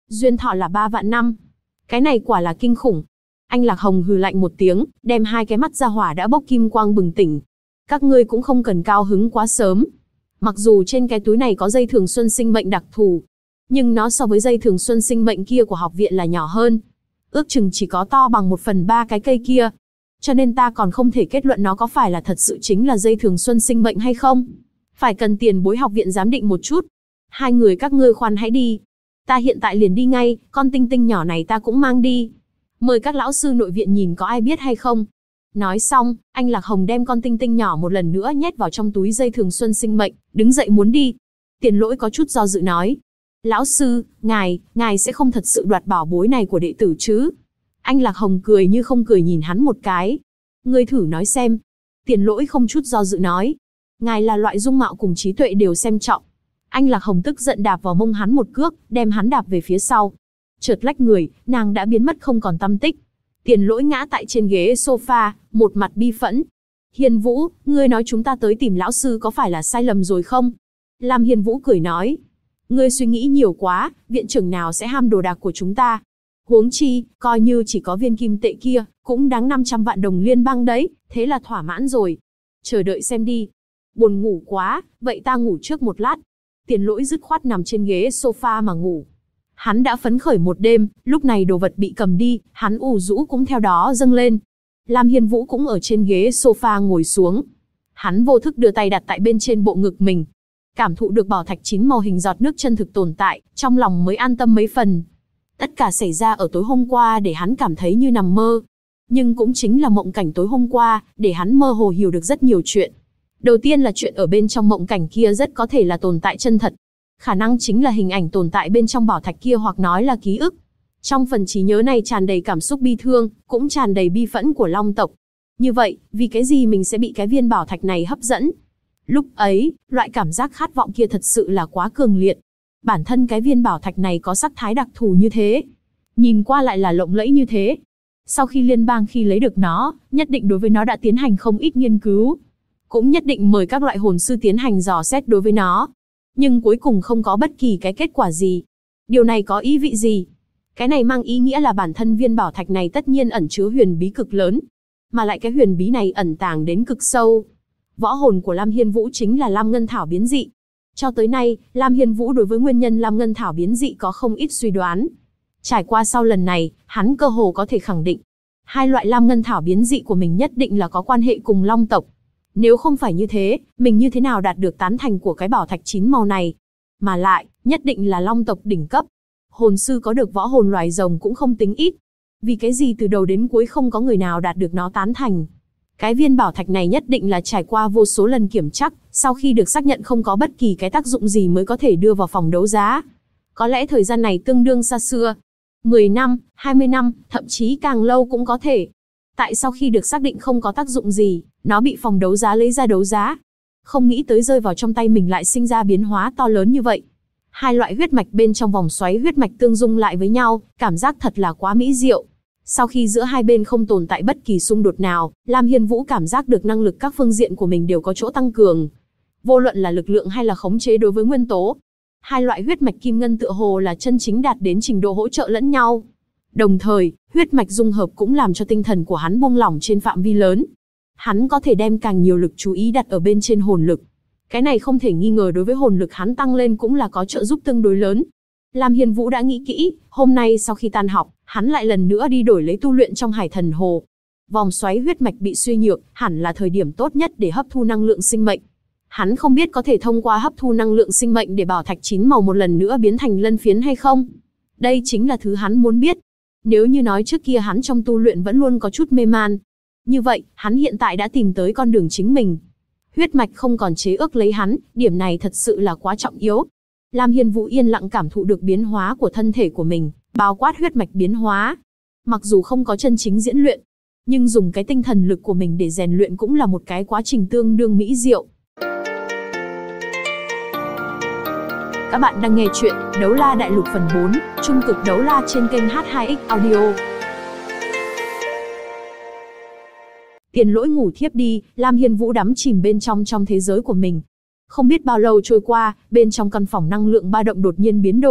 [SPEAKER 1] Duyên thọ là 3 vạn năm. Cái này quả là kinh khủng. Anh Lạc Hồng hừ lạnh một tiếng, đem hai cái mắt ra hỏa đã bốc kim quang bừng tỉnh. Các ngươi cũng không cần cao hứng quá sớm. Mặc dù trên cái túi này có dây thường xuân sinh mệnh đặc thù, nhưng nó so với dây thường xuân sinh mệnh kia của học viện là nhỏ hơn. Ước chừng chỉ có to bằng 1/3 cái cây kia. Cho nên ta còn không thể kết luận nó có phải là thật sự chính là dây thường xuân sinh mệnh hay không. Phải cần tiền bối học viện giám định một chút. Hai người các ngươi khoan hãy đi. Ta hiện tại liền đi ngay, con tinh tinh nhỏ này ta cũng mang đi. Mời các lão sư nội viện nhìn có ai biết hay không. Nói xong, anh Lạc Hồng đem con tinh tinh nhỏ một lần nữa nhét vào trong túi dây thường xuân sinh mệnh, đứng dậy muốn đi. Tiền Lỗi có chút do dự nói. Lão sư, ngài sẽ không thật sự đoạt bảo bối này của đệ tử chứ? Anh Lạc Hồng cười như không cười nhìn hắn một cái. Ngươi thử nói xem. Tiền Lỗi không chút do dự nói. Ngài là loại dung mạo cùng trí tuệ đều xem trọng. Anh Lạc Hồng tức giận đạp vào mông hắn một cước, đem hắn đạp về phía sau. Chợt lách người, nàng đã biến mất không còn tăm tích. Tiền Lỗi ngã tại trên ghế sofa, một mặt bi phẫn. Hiên Vũ, ngươi nói chúng ta tới tìm lão sư có phải là sai lầm rồi không? Lam Hiên Vũ cười nói. Ngươi suy nghĩ nhiều quá, viện trưởng nào sẽ ham đồ đạc của chúng ta? Huống chi, coi như chỉ có viên kim tệ kia, cũng đáng 500 vạn đồng liên bang đấy, thế là thỏa mãn rồi. Chờ đợi xem đi. Buồn ngủ quá, vậy ta ngủ trước một lát. Tiền Lỗi dứt khoát nằm trên ghế sofa mà ngủ. Hắn đã phấn khởi một đêm, lúc này đồ vật bị cầm đi, hắn ủ rũ cũng theo đó dâng lên. Lam Hiên Vũ cũng ở trên ghế sofa ngồi xuống. Hắn vô thức đưa tay đặt tại bên trên bộ ngực mình. Cảm thụ được bảo thạch 9 màu hình giọt nước chân thực tồn tại, trong lòng mới an tâm mấy phần. Tất cả xảy ra ở tối hôm qua để hắn cảm thấy như nằm mơ. Nhưng cũng chính là mộng cảnh tối hôm qua, để hắn mơ hồ hiểu được rất nhiều chuyện. Đầu tiên là chuyện ở bên trong mộng cảnh kia rất có thể là tồn tại chân thật. Khả năng chính là hình ảnh tồn tại bên trong bảo thạch kia hoặc nói là ký ức. Trong phần trí nhớ này tràn đầy cảm xúc bi thương, cũng tràn đầy bi phẫn của Long tộc. Như vậy, vì cái gì mình sẽ bị cái viên bảo thạch này hấp dẫn? Lúc ấy, loại cảm giác khát vọng kia thật sự là quá cường liệt. Bản thân cái viên bảo thạch này có sắc thái đặc thù như thế. Nhìn qua lại là lộng lẫy như thế. Sau khi liên bang khi lấy được nó, nhất định đối với nó đã tiến hành không ít nghiên cứu. Cũng nhất định mời các loại hồn sư tiến hành dò xét đối với nó. Nhưng cuối cùng không có bất kỳ cái kết quả gì. Điều này có ý vị gì? Cái này mang ý nghĩa là bản thân viên bảo thạch này tất nhiên ẩn chứa huyền bí cực lớn. Mà lại cái huyền bí này ẩn tàng đến cực sâu. Võ hồn của Lam Hiên Vũ chính là Lam Ngân Thảo biến dị. Cho tới nay, Lam Hiên Vũ đối với nguyên nhân Lam Ngân Thảo biến dị có không ít suy đoán. Trải qua sau lần này, hắn cơ hồ có thể khẳng định. Hai loại Lam Ngân Thảo biến dị của mình nhất định là có quan hệ cùng Long tộc. Nếu không phải như thế, mình như thế nào đạt được tán thành của cái bảo thạch 9 màu này? Mà lại, nhất định là Long tộc đỉnh cấp. Hồn sư có được võ hồn loài rồng cũng không tính ít. Vì cái gì từ đầu đến cuối không có người nào đạt được nó tán thành? Cái viên bảo thạch này nhất định là trải qua vô số lần kiểm chắc, sau khi được xác nhận không có bất kỳ cái tác dụng gì mới có thể đưa vào phòng đấu giá. Có lẽ thời gian này tương đương xa xưa. 10 năm, 20 năm, thậm chí càng lâu cũng có thể. Tại sao khi được xác định không có tác dụng gì, nó bị phòng đấu giá lấy ra đấu giá? Không nghĩ tới rơi vào trong tay mình lại sinh ra biến hóa to lớn như vậy. Hai loại huyết mạch bên trong vòng xoáy huyết mạch tương dung lại với nhau, cảm giác thật là quá mỹ diệu. Sau khi giữa hai bên không tồn tại bất kỳ xung đột nào, Lam Hiên Vũ cảm giác được năng lực các phương diện của mình đều có chỗ tăng cường. Vô luận là lực lượng hay là khống chế đối với nguyên tố. Hai loại huyết mạch kim ngân tựa hồ là chân chính đạt đến trình độ hỗ trợ lẫn nhau. Đồng thời, huyết mạch dung hợp cũng làm cho tinh thần của hắn buông lỏng trên phạm vi lớn. Hắn có thể đem càng nhiều lực chú ý đặt ở bên trên hồn lực. Cái này không thể nghi ngờ đối với hồn lực hắn tăng lên cũng là có trợ giúp tương đối lớn. Lam Hiên Vũ đã nghĩ kỹ, hôm nay sau khi tan học, hắn lại lần nữa đi đổi lấy tu luyện trong Hải Thần Hồ. Vòng xoáy huyết mạch bị suy nhược, hẳn là thời điểm tốt nhất để hấp thu năng lượng sinh mệnh. Hắn không biết có thể thông qua hấp thu năng lượng sinh mệnh để bảo thạch 9 màu một lần nữa biến thành lân phiến hay không. Đây chính là thứ hắn muốn biết. Nếu như nói trước kia hắn trong tu luyện vẫn luôn có chút mê man. Như vậy, hắn hiện tại đã tìm tới con đường chính mình. Huyết mạch không còn chế ước lấy hắn, điểm này thật sự là quá trọng yếu. Lam Hiên Vũ yên lặng cảm thụ được biến hóa của thân thể của mình, bao quát huyết mạch biến hóa. Mặc dù không có chân chính diễn luyện, nhưng dùng cái tinh thần lực của mình để rèn luyện cũng là một cái quá trình tương đương mỹ diệu. Các bạn đang nghe chuyện Đấu La Đại Lục phần 4, Trung cực Đấu La trên kênh H2X Audio. Tiền Lỗi ngủ thiếp đi, Lam Hiên Vũ đắm chìm bên trong thế giới của mình. Không biết bao lâu trôi qua, bên trong căn phòng năng lượng ba động đột nhiên biến đổi,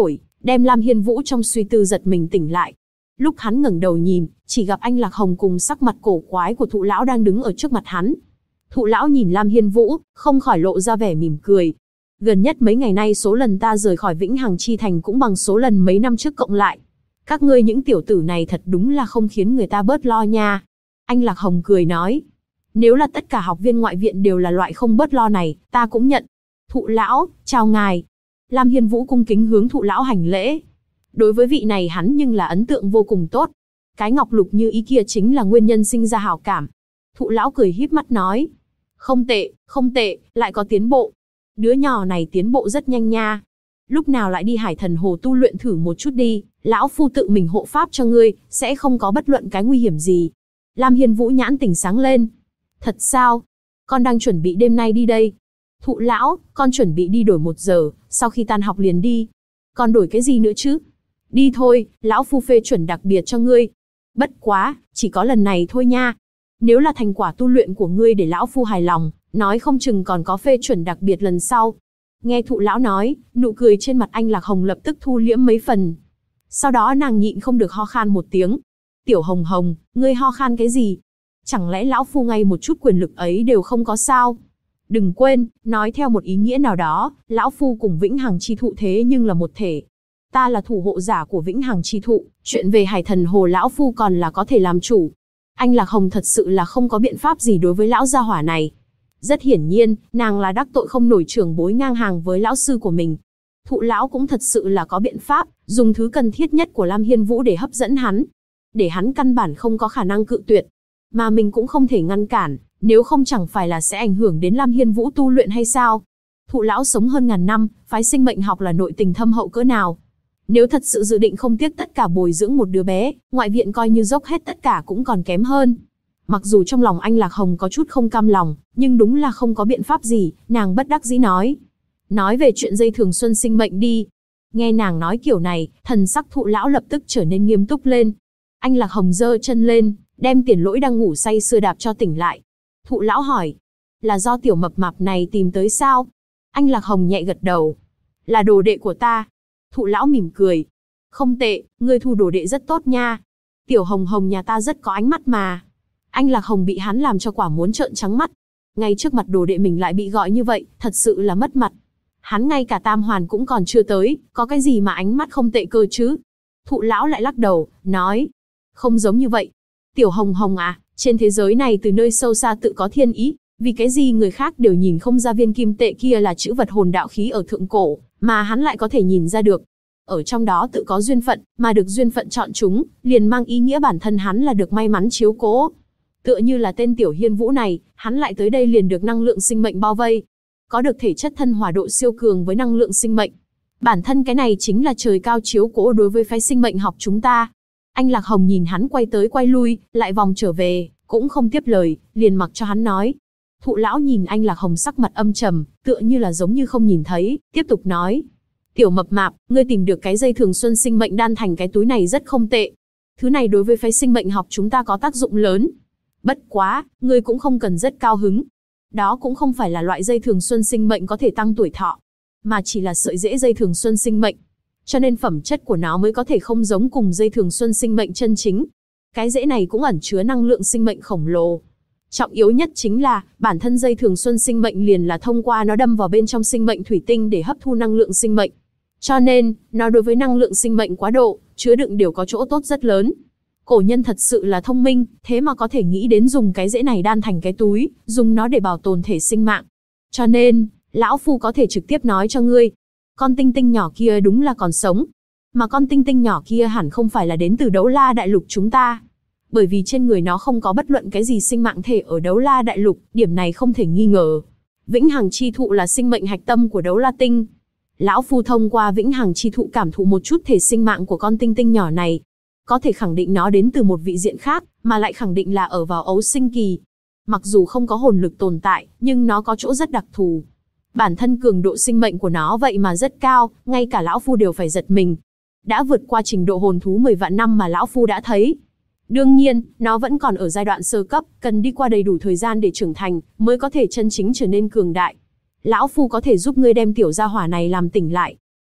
[SPEAKER 1] đem Lam Hiên Vũ trong suy tư giật mình tỉnh lại. Lúc hắn ngẩng đầu nhìn, chỉ gặp anh Lạc Hồng cùng sắc mặt cổ quái của Thụ lão đang đứng ở trước mặt hắn. Thụ lão nhìn Lam Hiên Vũ, không khỏi lộ ra vẻ mỉm cười. Gần nhất mấy ngày nay số lần ta rời khỏi Vĩnh Hằng Chi Thành cũng bằng số lần mấy năm trước cộng lại. Các ngươi những tiểu tử này thật đúng là không khiến người ta bớt lo nha. Anh Lạc Hồng cười nói. Nếu là tất cả học viên ngoại viện đều là loại không bớt lo này, ta cũng nhận. Thụ lão, chào ngài. Lam Hiên Vũ cung kính hướng Thụ lão hành lễ. Đối với vị này hắn nhưng là ấn tượng vô cùng tốt. Cái ngọc lục như ý kia chính là nguyên nhân sinh ra hảo cảm. Thụ lão cười híp mắt nói. Không tệ, không tệ, lại có tiến bộ. Đứa nhỏ này tiến bộ rất nhanh nha. Lúc nào lại đi Hải Thần Hồ tu luyện thử một chút đi, lão phu tự mình hộ pháp cho ngươi, sẽ không có bất luận cái nguy hiểm gì. Lam Hiên Vũ nhãn tỉnh sáng lên. Thật sao? Con đang chuẩn bị đêm nay đi đây. Thụ lão, con chuẩn bị đi đổi 1 giờ, sau khi tan học liền đi. Con đổi cái gì nữa chứ? Đi thôi, lão phu phê chuẩn đặc biệt cho ngươi. Bất quá, chỉ có lần này thôi nha. Nếu là thành quả tu luyện của ngươi để lão phu hài lòng, nói không chừng còn có phê chuẩn đặc biệt lần sau. Nghe Thụ lão nói, nụ cười trên mặt anh Lạc Hồng lập tức thu liễm mấy phần. Sau đó nàng nhịn không được ho khan một tiếng. Tiểu Hồng Hồng, ngươi ho khan cái gì? Chẳng lẽ lão phu ngay một chút quyền lực ấy đều không có sao? Đừng quên, nói theo một ý nghĩa nào đó, lão phu cùng Vĩnh Hằng Chi Thụ thế nhưng là một thể. Ta là thủ hộ giả của Vĩnh Hằng Chi Thụ, chuyện về Hải Thần Hồ lão phu còn là có thể làm chủ. Anh Lạc Hồng thật sự là không có biện pháp gì đối với lão gia hỏa này. Rất hiển nhiên, nàng là đắc tội không nổi trưởng bối ngang hàng với lão sư của mình. Thụ lão cũng thật sự là có biện pháp, dùng thứ cần thiết nhất của Lam Hiên Vũ để hấp dẫn hắn. Để hắn căn bản không có khả năng cự tuyệt. Mà mình cũng không thể ngăn cản, nếu không chẳng phải là sẽ ảnh hưởng đến Lam Hiên Vũ tu luyện hay sao? Thụ lão sống hơn ngàn năm, phái sinh mệnh học là nội tình thâm hậu cỡ nào? Nếu thật sự dự định không tiếc tất cả bồi dưỡng một đứa bé, ngoại viện coi như dốc hết tất cả cũng còn kém hơn. Mặc dù trong lòng anh Lạc Hồng có chút không cam lòng, nhưng đúng là không có biện pháp gì, nàng bất đắc dĩ nói. Nói về chuyện dây thường xuân sinh mệnh đi. Nghe nàng nói kiểu này, thần sắc Thụ lão lập tức trở nên nghiêm túc lên. Anh Lạc Hồng giơ chân lên, đem Tiền Lỗi đang ngủ say sưa đạp cho tỉnh lại. Thụ lão hỏi, là do tiểu mập mạp này tìm tới sao? Anh Lạc Hồng nhẹ gật đầu. Là đồ đệ của ta. Thụ lão mỉm cười. Không tệ, ngươi thu đồ đệ rất tốt nha. Tiểu Hồng Hồng nhà ta rất có ánh mắt mà. Anh Lạc Hồng bị hắn làm cho quả muốn trợn trắng mắt. Ngay trước mặt đồ đệ mình lại bị gọi như vậy, thật sự là mất mặt. Hắn ngay cả tam hoàn cũng còn chưa tới, có cái gì mà ánh mắt không tệ cơ chứ? Thụ lão lại lắc đầu, nói. Không giống như vậy. Tiểu Hồng Hồng à, trên thế giới này từ nơi sâu xa tự có thiên ý, vì cái gì người khác đều nhìn không ra viên kim tệ kia là chữ vật hồn đạo khí ở thượng cổ, mà hắn lại có thể nhìn ra được. Ở trong đó tự có duyên phận, mà được duyên phận chọn chúng, liền mang ý nghĩa bản thân hắn là được may mắn chiếu cố. Tựa như là tên Tiểu Hiên Vũ này, hắn lại tới đây liền được năng lượng sinh mệnh bao vây. Có được thể chất thân hỏa độ siêu cường với năng lượng sinh mệnh. Bản thân cái này chính là trời cao chiếu cố đối với phái sinh mệnh học chúng ta. Anh Lạc Hồng nhìn hắn quay tới quay lui, lại vòng trở về, cũng không tiếp lời, liền mặc cho hắn nói. Thụ lão nhìn anh Lạc Hồng sắc mặt âm trầm, tựa như là giống như không nhìn thấy, tiếp tục nói. Tiểu mập mạp, ngươi tìm được cái dây thường xuân sinh mệnh đan thành cái túi này rất không tệ. Thứ này đối với phái sinh mệnh học chúng ta có tác dụng lớn. Bất quá, ngươi cũng không cần rất cao hứng. Đó cũng không phải là loại dây thường xuân sinh mệnh có thể tăng tuổi thọ, mà chỉ là sợi rễ dây thường xuân sinh mệnh. Cho nên phẩm chất của nó mới có thể không giống cùng dây thường xuân sinh mệnh chân chính. Cái rễ này cũng ẩn chứa năng lượng sinh mệnh khổng lồ. Trọng yếu nhất chính là, bản thân dây thường xuân sinh mệnh liền là thông qua nó đâm vào bên trong sinh mệnh thủy tinh để hấp thu năng lượng sinh mệnh. Cho nên, nó đối với năng lượng sinh mệnh quá độ, chứa đựng đều có chỗ tốt rất lớn. Cổ nhân thật sự là thông minh, thế mà có thể nghĩ đến dùng cái rễ này đan thành cái túi, dùng nó để bảo tồn thể sinh mạng. Cho nên, lão phu có thể trực tiếp nói cho ngươi, con tinh tinh nhỏ kia đúng là còn sống. Mà con tinh tinh nhỏ kia hẳn không phải là đến từ Đấu La Đại Lục chúng ta. Bởi vì trên người nó không có bất luận cái gì sinh mạng thể ở Đấu La Đại Lục, điểm này không thể nghi ngờ. Vĩnh Hằng Chi Thụ là sinh mệnh hạch tâm của Đấu La Tinh. Lão phu thông qua Vĩnh Hằng Chi Thụ cảm thụ một chút thể sinh mạng của con tinh tinh nhỏ này. Có thể khẳng định nó đến từ một vị diện khác, mà lại khẳng định là ở vào ấu sinh kỳ. Mặc dù không có hồn lực tồn tại, nhưng nó có chỗ rất đặc thù. Bản thân cường độ sinh mệnh của nó vậy mà rất cao, ngay cả lão phu đều phải giật mình. Đã vượt qua trình độ hồn thú 10 vạn năm mà lão phu đã thấy. Đương nhiên, nó vẫn còn ở giai đoạn sơ cấp, cần đi qua đầy đủ thời gian để trưởng thành, mới có thể chân chính trở nên cường đại. Lão phu có thể giúp ngươi đem tiểu gia hỏa này làm tỉnh lại.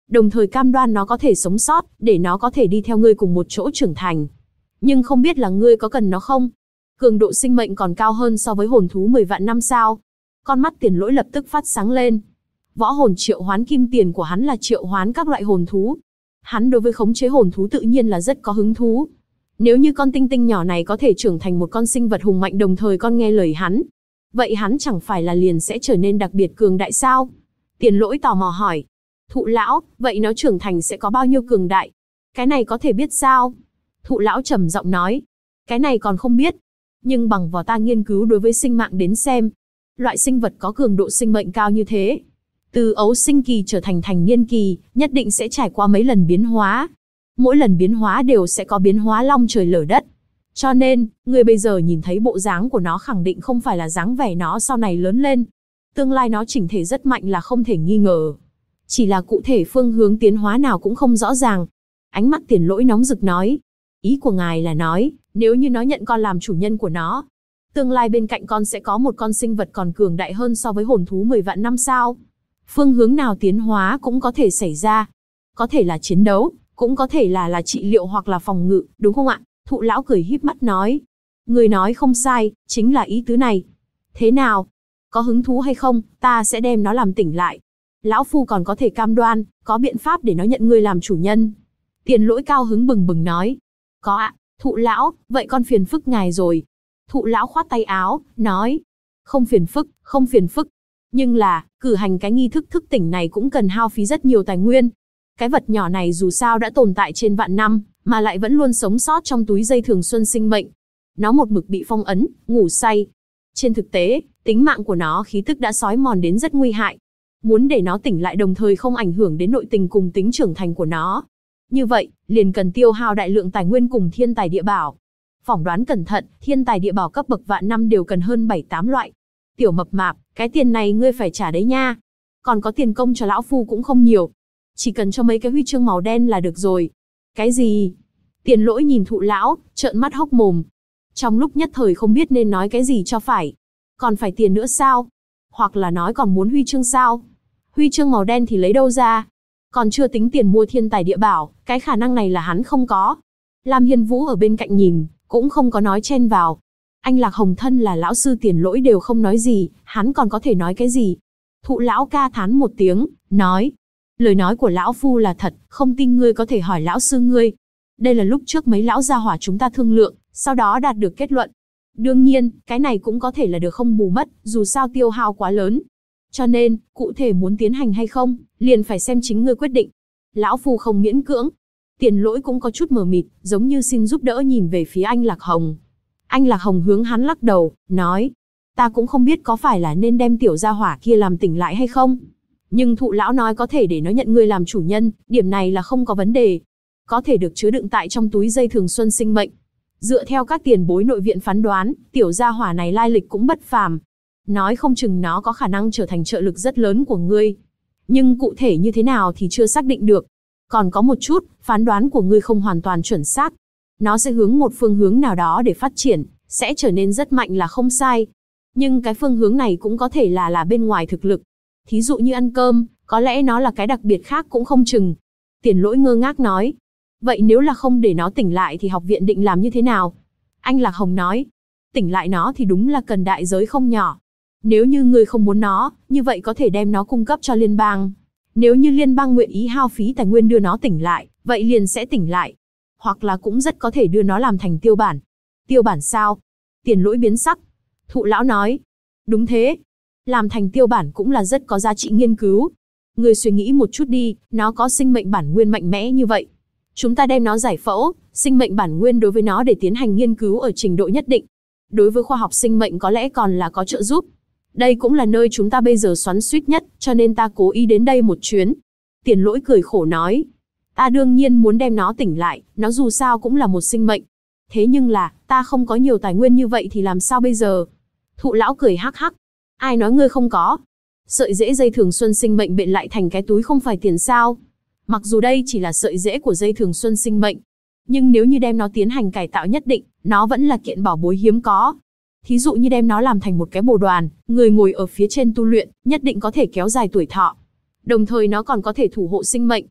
[SPEAKER 1] đồng thời cam đoan nó có thể sống sót, để nó có thể đi theo ngươi cùng một chỗ trưởng thành. Nhưng không biết là ngươi có cần nó không? Cường độ sinh mệnh còn cao hơn so với hồn thú 10 vạn năm sao? Con mắt Tiền Lỗi lập tức phát sáng lên. Võ hồn triệu hoán kim tiền của hắn là triệu hoán các loại hồn thú. Hắn đối với khống chế hồn thú tự nhiên là rất có hứng thú. Nếu như con tinh tinh nhỏ này có thể trưởng thành một con sinh vật hùng mạnh đồng thời con nghe lời hắn, vậy hắn chẳng phải là liền sẽ trở nên đặc biệt cường đại sao? Tiền Lỗi tò mò hỏi. Thụ lão, vậy nó trưởng thành sẽ có bao nhiêu cường đại? Cái này có thể biết sao? Thụ lão trầm giọng nói. Cái này còn không biết. Nhưng bằng vào ta nghiên cứu đối với sinh mạng đến xem, loại sinh vật có cường độ sinh mệnh cao như thế, từ ấu sinh kỳ trở thành thành niên kỳ, nhất định sẽ trải qua mấy lần biến hóa. Mỗi lần biến hóa đều sẽ có biến hóa long trời lở đất. Cho nên, người bây giờ nhìn thấy bộ dáng của nó khẳng định không phải là dáng vẻ nó sau này lớn lên. Tương lai nó chỉnh thể rất mạnh là không thể nghi ngờ. Chỉ là cụ thể phương hướng tiến hóa nào cũng không rõ ràng. Ánh mắt Tiền Lỗi nóng rực nói. Ý của ngài là nói, nếu như nó nhận con làm chủ nhân của nó, tương lai bên cạnh con sẽ có một con sinh vật còn cường đại hơn so với hồn thú 10 vạn năm sao? Phương hướng nào tiến hóa cũng có thể xảy ra. Có thể là chiến đấu, cũng có thể là trị liệu hoặc là phòng ngự, đúng không ạ? Thụ lão cười híp mắt nói. Người nói không sai, chính là ý tứ này. Thế nào? Có hứng thú hay không, ta sẽ đem nó làm tỉnh lại. Lão phu còn có thể cam đoan, có biện pháp để nó nhận ngươi làm chủ nhân. Tiền Lỗi cao hứng bừng bừng nói. Có ạ, thụ lão, vậy con phiền phức ngài rồi. Thụ lão khoát tay áo, nói. Không phiền phức, không phiền phức. Nhưng là, cử hành cái nghi thức thức tỉnh này cũng cần hao phí rất nhiều tài nguyên. Cái vật nhỏ này dù sao đã tồn tại trên vạn năm, mà lại vẫn luôn sống sót trong túi dây thường xuân sinh mệnh. Nó một mực bị phong ấn, ngủ say. Trên thực tế, tính mạng của nó khí tức đã xói mòn đến rất nguy hại. Muốn để nó tỉnh lại đồng thời không ảnh hưởng đến nội tình cùng tính trưởng thành của nó. Như vậy, liền cần tiêu hao đại lượng tài nguyên cùng thiên tài địa bảo. Phỏng đoán cẩn thận, thiên tài địa bảo cấp bậc vạn năm đều cần hơn 7-8 loại. Tiểu mập mạp, cái tiền này ngươi phải trả đấy nha. Còn có tiền công cho lão phu cũng không nhiều. Chỉ cần cho mấy cái huy chương màu đen là được rồi. Cái gì? Tiền Lỗi nhìn thụ lão, trợn mắt hốc mồm. Trong lúc nhất thời không biết nên nói cái gì cho phải. Còn phải tiền nữa sao? Hoặc là nói còn muốn huy chương sao? Huy chương màu đen thì lấy đâu ra? Còn chưa tính tiền mua thiên tài địa bảo, cái khả năng này là hắn không có. Lam Hiên Vũ ở bên cạnh nhìn, cũng không có nói chen vào. Anh Lạc Hồng thân là lão sư Tiền Lỗi đều không nói gì, hắn còn có thể nói cái gì? Thụ lão ca thán một tiếng, nói. Lời nói của lão phu là thật, không tin ngươi có thể hỏi lão sư ngươi. Đây là lúc trước mấy lão gia hỏa chúng ta thương lượng, sau đó đạt được kết luận. Đương nhiên, cái này cũng có thể là được không bù mất, dù sao tiêu hao quá lớn. Cho nên, cụ thể muốn tiến hành hay không, liền phải xem chính ngươi quyết định. Lão phu không miễn cưỡng. Tiền Lỗi cũng có chút mờ mịt, giống như xin giúp đỡ nhìn về phía anh Lạc Hồng. Anh Lạc Hồng hướng hắn lắc đầu, nói. Ta cũng không biết có phải là nên đem tiểu gia hỏa kia làm tỉnh lại hay không. Nhưng thụ lão nói có thể để nó nhận ngươi làm chủ nhân, điểm này là không có vấn đề. Có thể được chứa đựng tại trong túi dây thường xuân sinh mệnh. Dựa theo các tiền bối nội viện phán đoán, tiểu gia hỏa này lai lịch cũng bất phàm. Nói không chừng nó có khả năng trở thành trợ lực rất lớn của ngươi. Nhưng cụ thể như thế nào thì chưa xác định được. Còn có một chút, phán đoán của ngươi không hoàn toàn chuẩn xác. Nó sẽ hướng một phương hướng nào đó để phát triển, sẽ trở nên rất mạnh là không sai. Nhưng cái phương hướng này cũng có thể là bên ngoài thực lực. Thí dụ như ăn cơm, có lẽ nó là cái đặc biệt khác cũng không chừng. Tiền Lỗi ngơ ngác nói. Vậy nếu là không để nó tỉnh lại thì học viện định làm như thế nào? Anh Lạc Hồng nói. Tỉnh lại nó thì đúng là cần đại giới không nhỏ. Nếu như ngươi không muốn nó, như vậy có thể đem nó cung cấp cho liên bang. Nếu như liên bang nguyện ý hao phí tài nguyên đưa nó tỉnh lại, vậy liền sẽ tỉnh lại. Hoặc là cũng rất có thể đưa nó làm thành tiêu bản. Tiêu bản sao? Tiền Lỗi biến sắc. Thụ lão nói. Đúng thế. Làm thành tiêu bản cũng là rất có giá trị nghiên cứu. Ngươi suy nghĩ một chút đi, nó có sinh mệnh bản nguyên mạnh mẽ như vậy. Chúng ta đem nó giải phẫu, sinh mệnh bản nguyên đối với nó để tiến hành nghiên cứu ở trình độ nhất định. Đối với khoa học sinh mệnh có lẽ còn là có trợ giúp. Đây cũng là nơi chúng ta bây giờ xoắn xuýt nhất, cho nên ta cố ý đến đây một chuyến. Tiền Lỗi cười khổ nói. Ta đương nhiên muốn đem nó tỉnh lại, nó dù sao cũng là một sinh mệnh. Thế nhưng là, ta không có nhiều tài nguyên như vậy thì làm sao bây giờ? Thụ lão cười hắc hắc. Ai nói ngươi không có? Sợi rễ dây thường xuân sinh mệnh bện lại thành cái túi không phải tiền sao? Mặc dù đây chỉ là sợi rễ của dây thường xuân sinh mệnh, nhưng nếu như đem nó tiến hành cải tạo nhất định, nó vẫn là kiện bảo bối hiếm có. Thí dụ như đem nó làm thành một cái bồ đoàn, người ngồi ở phía trên tu luyện, nhất định có thể kéo dài tuổi thọ. Đồng thời nó còn có thể thủ hộ sinh mệnh,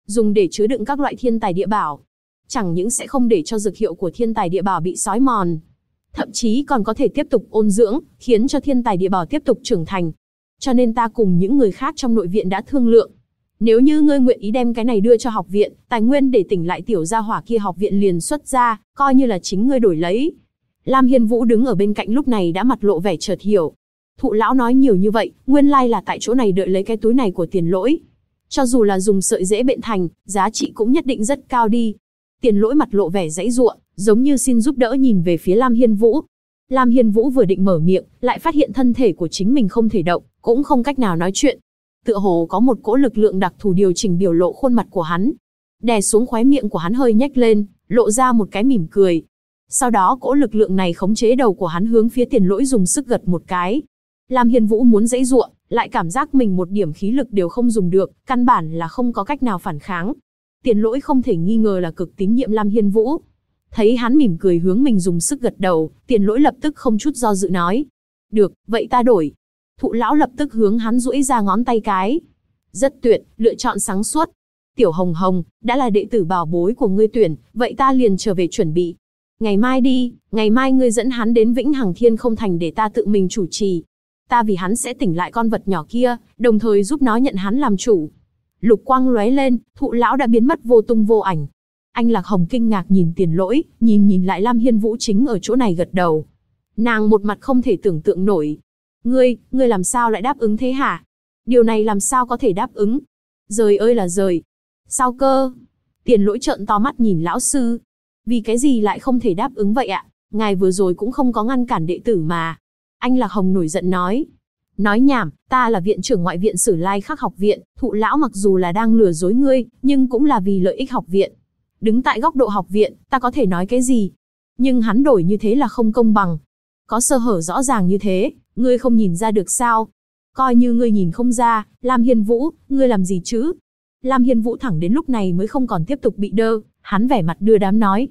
[SPEAKER 1] dùng để chứa đựng các loại thiên tài địa bảo. Chẳng những sẽ không để cho dược hiệu của thiên tài địa bảo bị xói mòn, thậm chí còn có thể tiếp tục ôn dưỡng, khiến cho thiên tài địa bảo tiếp tục trưởng thành. Cho nên ta cùng những người khác trong nội viện đã thương lượng. Nếu như ngươi nguyện ý đem cái này đưa cho học viện, tài nguyên để tỉnh lại tiểu gia hỏa kia học viện liền xuất ra, coi như là chính ngươi đổi lấy. Lam Hiên Vũ đứng ở bên cạnh lúc này đã mặt lộ vẻ chợt hiểu. Thụ lão nói nhiều như vậy, nguyên lai là tại chỗ này đợi lấy cái túi này của Tiền Lỗi. Cho dù là dùng sợi dễ bện thành, giá trị cũng nhất định rất cao đi. Tiền Lỗi mặt lộ vẻ giãy giụa, giống như xin giúp đỡ nhìn về phía Lam Hiên Vũ. Lam Hiên Vũ vừa định mở miệng, lại phát hiện thân thể của chính mình không thể động, cũng không cách nào nói chuyện. Tựa hồ có một cỗ lực lượng đặc thù điều chỉnh biểu lộ khuôn mặt của hắn. Đè xuống khóe miệng của hắn hơi nhếch lên, lộ ra một cái mỉm cười. Sau đó cỗ lực lượng này khống chế đầu của hắn hướng phía Tiền Lỗi dùng sức gật một cái. Lam Hiên Vũ muốn giãy giụa, lại cảm giác mình một điểm khí lực đều không dùng được, căn bản là không có cách nào phản kháng. Tiền Lỗi không thể nghi ngờ là cực tín nhiệm Lam Hiên Vũ. Thấy hắn mỉm cười hướng mình dùng sức gật đầu, Tiền Lỗi lập tức không chút do dự nói. Được, vậy ta đổi. Thụ lão lập tức hướng hắn duỗi ra ngón tay cái. Rất tuyệt, lựa chọn sáng suốt. Tiểu Hồng Hồng, đã là đệ tử bảo bối của ngươi tuyển, vậy ta liền trở về chuẩn bị. Ngày mai đi, ngày mai ngươi dẫn hắn đến Vĩnh Hằng Thiên Không Thành để ta tự mình chủ trì. Ta vì hắn sẽ tỉnh lại con vật nhỏ kia, đồng thời giúp nó nhận hắn làm chủ. Lục quang lóe lên, thụ lão đã biến mất vô tung vô ảnh. Anh Lạc Hồng kinh ngạc nhìn Tiền Lỗi, nhìn lại Lam Hiên Vũ chính ở chỗ này gật đầu. Nàng một mặt không thể tưởng tượng nổi. Ngươi làm sao lại đáp ứng thế hả? Điều này làm sao có thể đáp ứng? Rời ơi là rời. Sao cơ? Tiền Lỗi trợn to mắt nhìn lão sư. Vì cái gì lại không thể đáp ứng vậy ạ? Ngài vừa rồi cũng không có ngăn cản đệ tử mà. Anh Lạc Hồng nổi giận nói. Nói nhảm, ta là viện trưởng ngoại viện Sử Lai Khắc học viện, thụ lão mặc dù là đang lừa dối ngươi, nhưng cũng là vì lợi ích học viện. Đứng tại góc độ học viện, ta có thể nói cái gì? Nhưng hắn đổi như thế là không công bằng. Có sơ hở rõ ràng như thế, ngươi không nhìn ra được sao? Coi như ngươi nhìn không ra, Lam Hiên Vũ, ngươi làm gì chứ? Lam Hiên Vũ thẳng đến lúc này mới không còn tiếp tục bị đơ, hắn vẻ mặt đưa đám nói.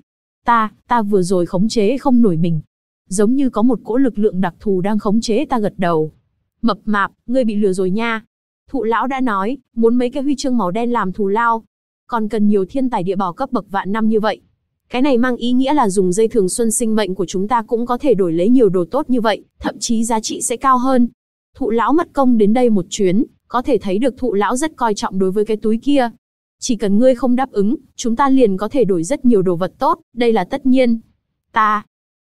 [SPEAKER 1] Ta vừa rồi khống chế không nổi mình. Giống như có một cỗ lực lượng đặc thù đang khống chế ta gật đầu. Mập mạp, ngươi bị lừa rồi nha. Thụ lão đã nói, muốn mấy cái huy chương màu đen làm thù lao. Còn cần nhiều thiên tài địa bảo cấp bậc vạn năm như vậy. Cái này mang ý nghĩa là dùng dây thường xuân sinh mệnh của chúng ta cũng có thể đổi lấy nhiều đồ tốt như vậy, thậm chí giá trị sẽ cao hơn. Thụ lão mất công đến đây một chuyến, có thể thấy được thụ lão rất coi trọng đối với cái túi kia. Chỉ cần ngươi không đáp ứng, chúng ta liền có thể đổi rất nhiều đồ vật tốt, đây là tất nhiên. Ta,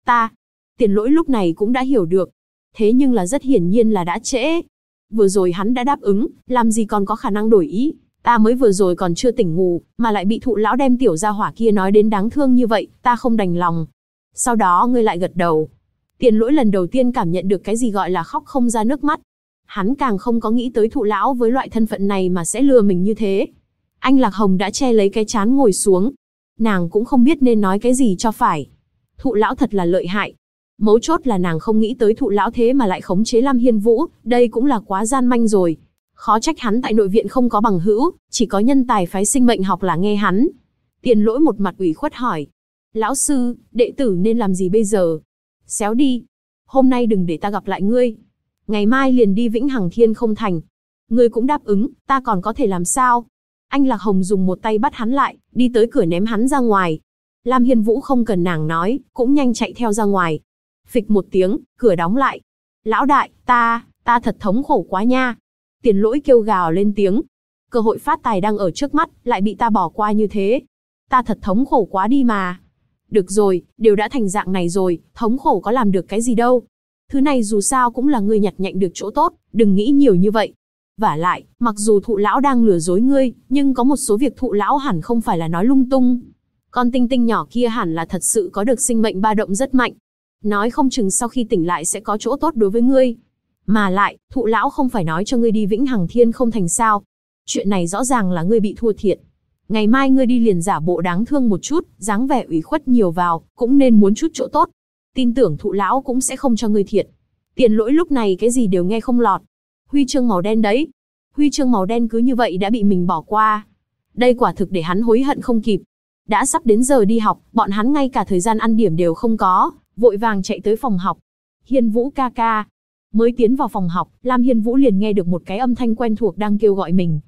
[SPEAKER 1] Tiền Lỗi lúc này cũng đã hiểu được. Thế nhưng là rất hiển nhiên là đã trễ. Vừa rồi hắn đã đáp ứng, làm gì còn có khả năng đổi ý. Ta mới vừa rồi còn chưa tỉnh ngủ, mà lại bị thụ lão đem tiểu gia hỏa kia nói đến đáng thương như vậy, ta không đành lòng. Sau đó ngươi lại gật đầu. Tiền Lỗi lần đầu tiên cảm nhận được cái gì gọi là khóc không ra nước mắt. Hắn càng không có nghĩ tới thụ lão với loại thân phận này mà sẽ lừa mình như thế. Anh Lạc Hồng đã che lấy cái trán ngồi xuống. Nàng cũng không biết nên nói cái gì cho phải. Thụ lão thật là lợi hại. Mấu chốt là nàng không nghĩ tới thụ lão thế mà lại khống chế Lam Hiên Vũ, đây cũng là quá gian manh rồi. Khó trách hắn tại nội viện không có bằng hữu, chỉ có nhân tài phái sinh mệnh học là nghe hắn. Tiền Lỗi một mặt ủy khuất hỏi. Lão sư, đệ tử nên làm gì bây giờ? Xéo đi. Hôm nay đừng để ta gặp lại ngươi. Ngày mai liền đi Vĩnh Hằng Thiên Không Thành. Ngươi cũng đáp ứng, ta còn có thể làm sao? Anh Lạc Hồng dùng một tay bắt hắn lại, đi tới cửa ném hắn ra ngoài. Lam Hiên Vũ không cần nàng nói, cũng nhanh chạy theo ra ngoài. Phịch một tiếng, cửa đóng lại. Lão đại, ta thật thống khổ quá nha. Tiền Lỗi kêu gào lên tiếng. Cơ hội phát tài đang ở trước mắt, lại bị ta bỏ qua như thế. Ta thật thống khổ quá đi mà. Được rồi, đều đã thành dạng này rồi, thống khổ có làm được cái gì đâu. Thứ này dù sao cũng là ngươi nhặt nhạnh được chỗ tốt, đừng nghĩ nhiều như vậy. Vả lại, mặc dù thụ lão đang lừa dối ngươi, nhưng có một số việc thụ lão hẳn không phải là nói lung tung. Con tinh tinh nhỏ kia hẳn là thật sự có được sinh mệnh ba động rất mạnh. Nói không chừng sau khi tỉnh lại sẽ có chỗ tốt đối với ngươi. Mà lại, thụ lão không phải nói cho ngươi đi Vĩnh Hằng Thiên Không Thành sao. Chuyện này rõ ràng là ngươi bị thua thiệt. Ngày mai ngươi đi liền giả bộ đáng thương một chút, dáng vẻ ủy khuất nhiều vào, cũng nên muốn chút chỗ tốt. Tin tưởng thụ lão cũng sẽ không cho ngươi thiệt. Tiền Lỗi lúc này cái gì đều nghe không lọt. Huy chương màu đen đấy. Huy chương màu đen cứ như vậy đã bị mình bỏ qua. Đây quả thực để hắn hối hận không kịp. Đã sắp đến giờ đi học, bọn hắn ngay cả thời gian ăn điểm đều không có, vội vàng chạy tới phòng học. Hiên Vũ ca ca. Mới tiến vào phòng học, Lam Hiên Vũ liền nghe được một cái âm thanh quen thuộc đang kêu gọi mình.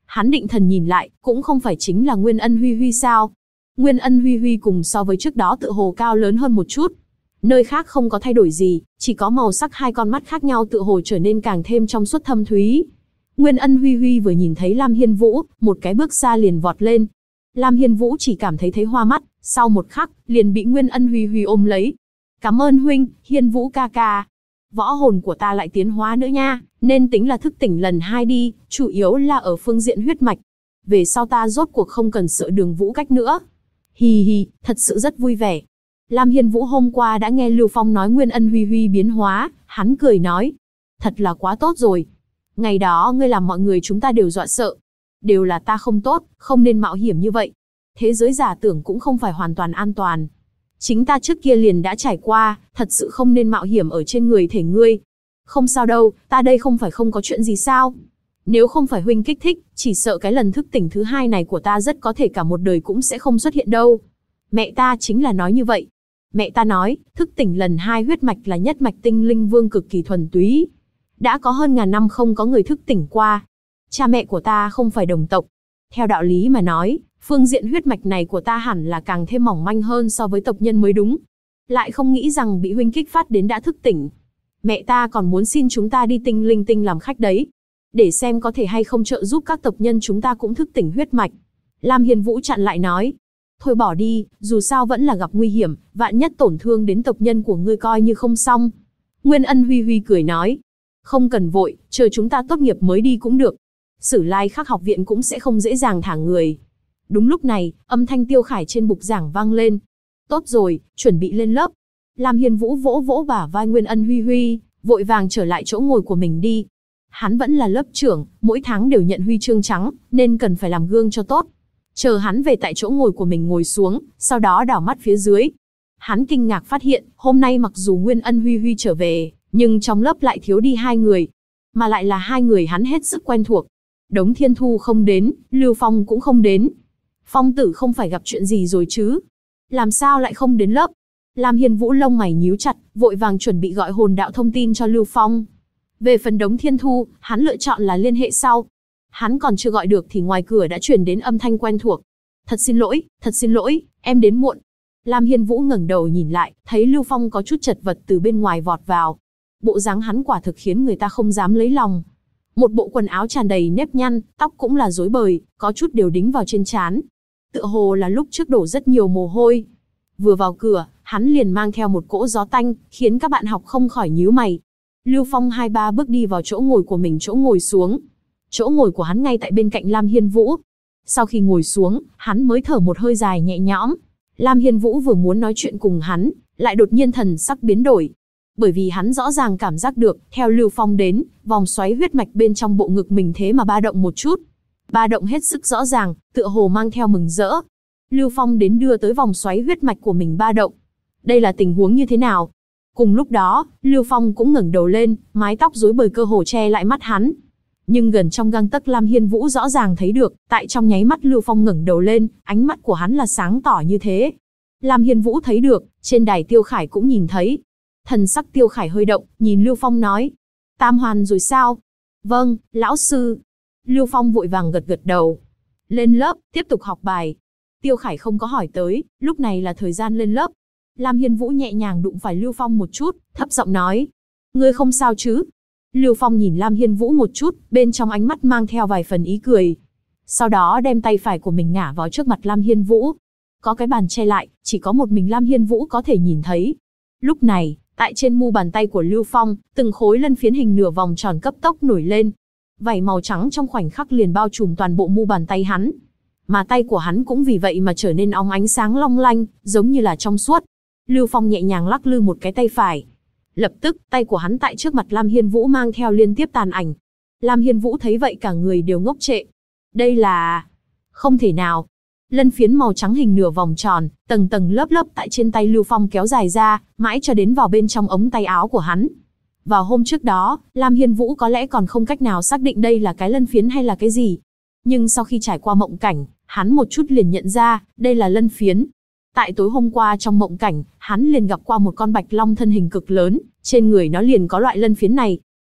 [SPEAKER 1] Hắn định thần nhìn lại, cũng không phải chính là Nguyên Ân Huy Huy sao? Nguyên Ân Huy Huy cùng so với trước đó tựa hồ cao lớn hơn một chút. Nơi khác không có thay đổi gì, chỉ có màu sắc hai con mắt khác nhau tựa hồ trở nên càng thêm trong suốt thâm thúy. Nguyên Ân Huy Huy vừa nhìn thấy Lam Hiên Vũ, một cái bước xa liền vọt lên. Lam Hiên Vũ chỉ cảm thấy hoa mắt, sau một khắc, liền bị Nguyên Ân Huy Huy ôm lấy. Cảm ơn huynh, Hiên Vũ ca ca. Võ hồn của ta lại tiến hóa nữa nha, nên tính là thức tỉnh lần 2 đi, chủ yếu là ở phương diện huyết mạch. Về sau ta rốt cuộc không cần sợ Đường Vũ Cách nữa. Hì hì, thật sự rất vui vẻ. Lam Hiên Vũ hôm qua đã nghe Lưu Phong nói Nguyên Ân Huy Huy biến hóa, hắn cười nói. Thật là quá tốt rồi. Ngày đó ngươi làm mọi người chúng ta đều dọa sợ. Đều là ta không tốt, không nên mạo hiểm như vậy. Thế giới giả tưởng cũng không phải hoàn toàn an toàn. Chính ta trước kia liền đã trải qua, thật sự không nên mạo hiểm ở trên người thể ngươi. Không sao đâu, ta đây không phải không có chuyện gì sao. Nếu không phải huynh kích thích, chỉ sợ cái lần thức tỉnh thứ 2 này của ta rất có thể cả một đời cũng sẽ không xuất hiện đâu. Mẹ ta chính là nói như vậy. Mẹ ta nói, thức tỉnh lần 2 huyết mạch là nhất mạch tinh linh vương cực kỳ thuần túy. Đã có hơn ngàn năm không có người thức tỉnh qua. Cha mẹ của ta không phải đồng tộc. Theo đạo lý mà nói, phương diện huyết mạch này của ta hẳn là càng thêm mỏng manh hơn so với tộc nhân mới đúng. Lại không nghĩ rằng bị huynh kích phát đến đã thức tỉnh. Mẹ ta còn muốn xin chúng ta đi tinh linh tinh làm khách đấy. Để xem có thể hay không trợ giúp các tộc nhân chúng ta cũng thức tỉnh huyết mạch. Lam Hiên Vũ chặn lại nói. Thôi bỏ đi, dù sao vẫn là gặp nguy hiểm, vạn nhất tổn thương đến tộc nhân của ngươi coi như không xong. Nguyên Ân Huy Huy cười nói. Không cần vội, chờ chúng ta tốt nghiệp mới đi cũng được. Sử Lai Khắc học viện cũng sẽ không dễ dàng thả người. Đúng lúc này, âm thanh Tiêu Khải trên bục giảng vang lên. Tốt rồi, chuẩn bị lên lớp. Lam Hiên Vũ vỗ vỗ bả vai Nguyên Ân Huy Huy, vội vàng trở lại chỗ ngồi của mình đi. Hắn vẫn là lớp trưởng, mỗi tháng đều nhận huy chương trắng, nên cần phải làm gương cho tốt. Chờ hắn về tại chỗ ngồi của mình ngồi xuống, sau đó đảo mắt phía dưới. Hắn kinh ngạc phát hiện, hôm nay mặc dù Nguyên Ân Huy Huy trở về, nhưng trong lớp lại thiếu đi 2 người. Mà lại là 2 người hắn hết sức quen thuộc. Đống Thiên Thu không đến, Lưu Phong cũng không đến. Phong tử không phải gặp chuyện gì rồi chứ? Làm sao lại không đến lớp? Lam Hiên Vũ lông mày nhíu chặt, vội vàng chuẩn bị gọi hồn đạo thông tin cho Lưu Phong. Về phần Đống Thiên Thu, hắn lựa chọn là liên hệ sau. Hắn còn chưa gọi được thì ngoài cửa đã truyền đến âm thanh quen thuộc. Thật xin lỗi, em đến muộn. Lam Hiên Vũ ngẩng đầu nhìn lại, thấy Lưu Phong có chút chật vật từ bên ngoài vọt vào. Bộ dáng hắn quả thực khiến người ta không dám lấy lòng. Một bộ quần áo tràn đầy nếp nhăn, tóc cũng là rối bời, có chút đều đính vào trên trán. Tựa hồ là lúc trước đổ rất nhiều mồ hôi. Vừa vào cửa, hắn liền mang theo một cỗ gió tanh, khiến các bạn học không khỏi nhíu mày. Lưu Phong 2-3 bước đi vào chỗ ngồi của mình chỗ ngồi xuống. Chỗ ngồi của hắn ngay tại bên cạnh Lam Hiên Vũ. Sau khi ngồi xuống, hắn mới thở một hơi dài nhẹ nhõm. Lam Hiên Vũ vừa muốn nói chuyện cùng hắn, lại đột nhiên thần sắc biến đổi. Bởi vì hắn rõ ràng cảm giác được, theo Lưu Phong đến, vòng xoáy huyết mạch bên trong bộ ngực mình thế mà ba động một chút. Ba động hết sức rõ ràng, tựa hồ mang theo mừng rỡ. Lưu Phong đến đưa tới vòng xoáy huyết mạch của mình ba động. Đây là tình huống như thế nào? Cùng lúc đó, Lưu Phong cũng ngẩng đầu lên, mái tóc rối bời cơ hồ che lại mắt hắn. Nhưng gần trong gang tấc Lam Hiên Vũ rõ ràng thấy được, tại trong nháy mắt Lưu Phong ngẩng đầu lên, ánh mắt của hắn là sáng tỏ như thế. Lam Hiên Vũ thấy được, trên đài Tiêu Khải cũng nhìn thấy. Thần sắc Tiêu Khải hơi động, nhìn Lưu Phong nói. Tam hoàn rồi sao? Vâng, lão sư. Lưu Phong vội vàng gật gật đầu. Lên lớp, tiếp tục học bài. Tiêu Khải không có hỏi tới, lúc này là thời gian lên lớp. Lam Hiên Vũ nhẹ nhàng đụng phải Lưu Phong một chút, thấp giọng nói. Ngươi không sao chứ? Lưu Phong nhìn Lam Hiên Vũ một chút, bên trong ánh mắt mang theo vài phần ý cười. Sau đó đem tay phải của mình ngả vào trước mặt Lam Hiên Vũ. Có cái bàn che lại, chỉ có một mình Lam Hiên Vũ có thể nhìn thấy. Lúc này, tại trên mu bàn tay của Lưu Phong, từng khối lân phiến hình nửa vòng tròn cấp tốc nổi lên. Vảy màu trắng trong khoảnh khắc liền bao trùm toàn bộ mu bàn tay hắn. Mà tay của hắn cũng vì vậy mà trở nên óng ánh sáng long lanh, giống như là trong suốt. Lưu Phong nhẹ nhàng lắc lư một cái tay phải. Lập tức, tay của hắn tại trước mặt Lam Hiên Vũ mang theo liên tiếp tàn ảnh. Lam Hiên Vũ thấy vậy cả người đều ngốc trệ. Đây là... Không thể nào. Lân phiến màu trắng hình nửa vòng tròn, tầng tầng lớp lớp tại trên tay Lưu Phong kéo dài ra, mãi cho đến vào bên trong ống tay áo của hắn. Vào hôm trước đó, Lam Hiên Vũ có lẽ còn không cách nào xác định đây là cái lân phiến hay là cái gì. Nhưng sau khi trải qua mộng cảnh, hắn một chút liền nhận ra, đây là lân phiến. Tại tối hôm qua trong mộng cảnh, hắn liền gặp qua một con bạch long thân hình cực lớn, trên người nó liền có loại lân phiến này.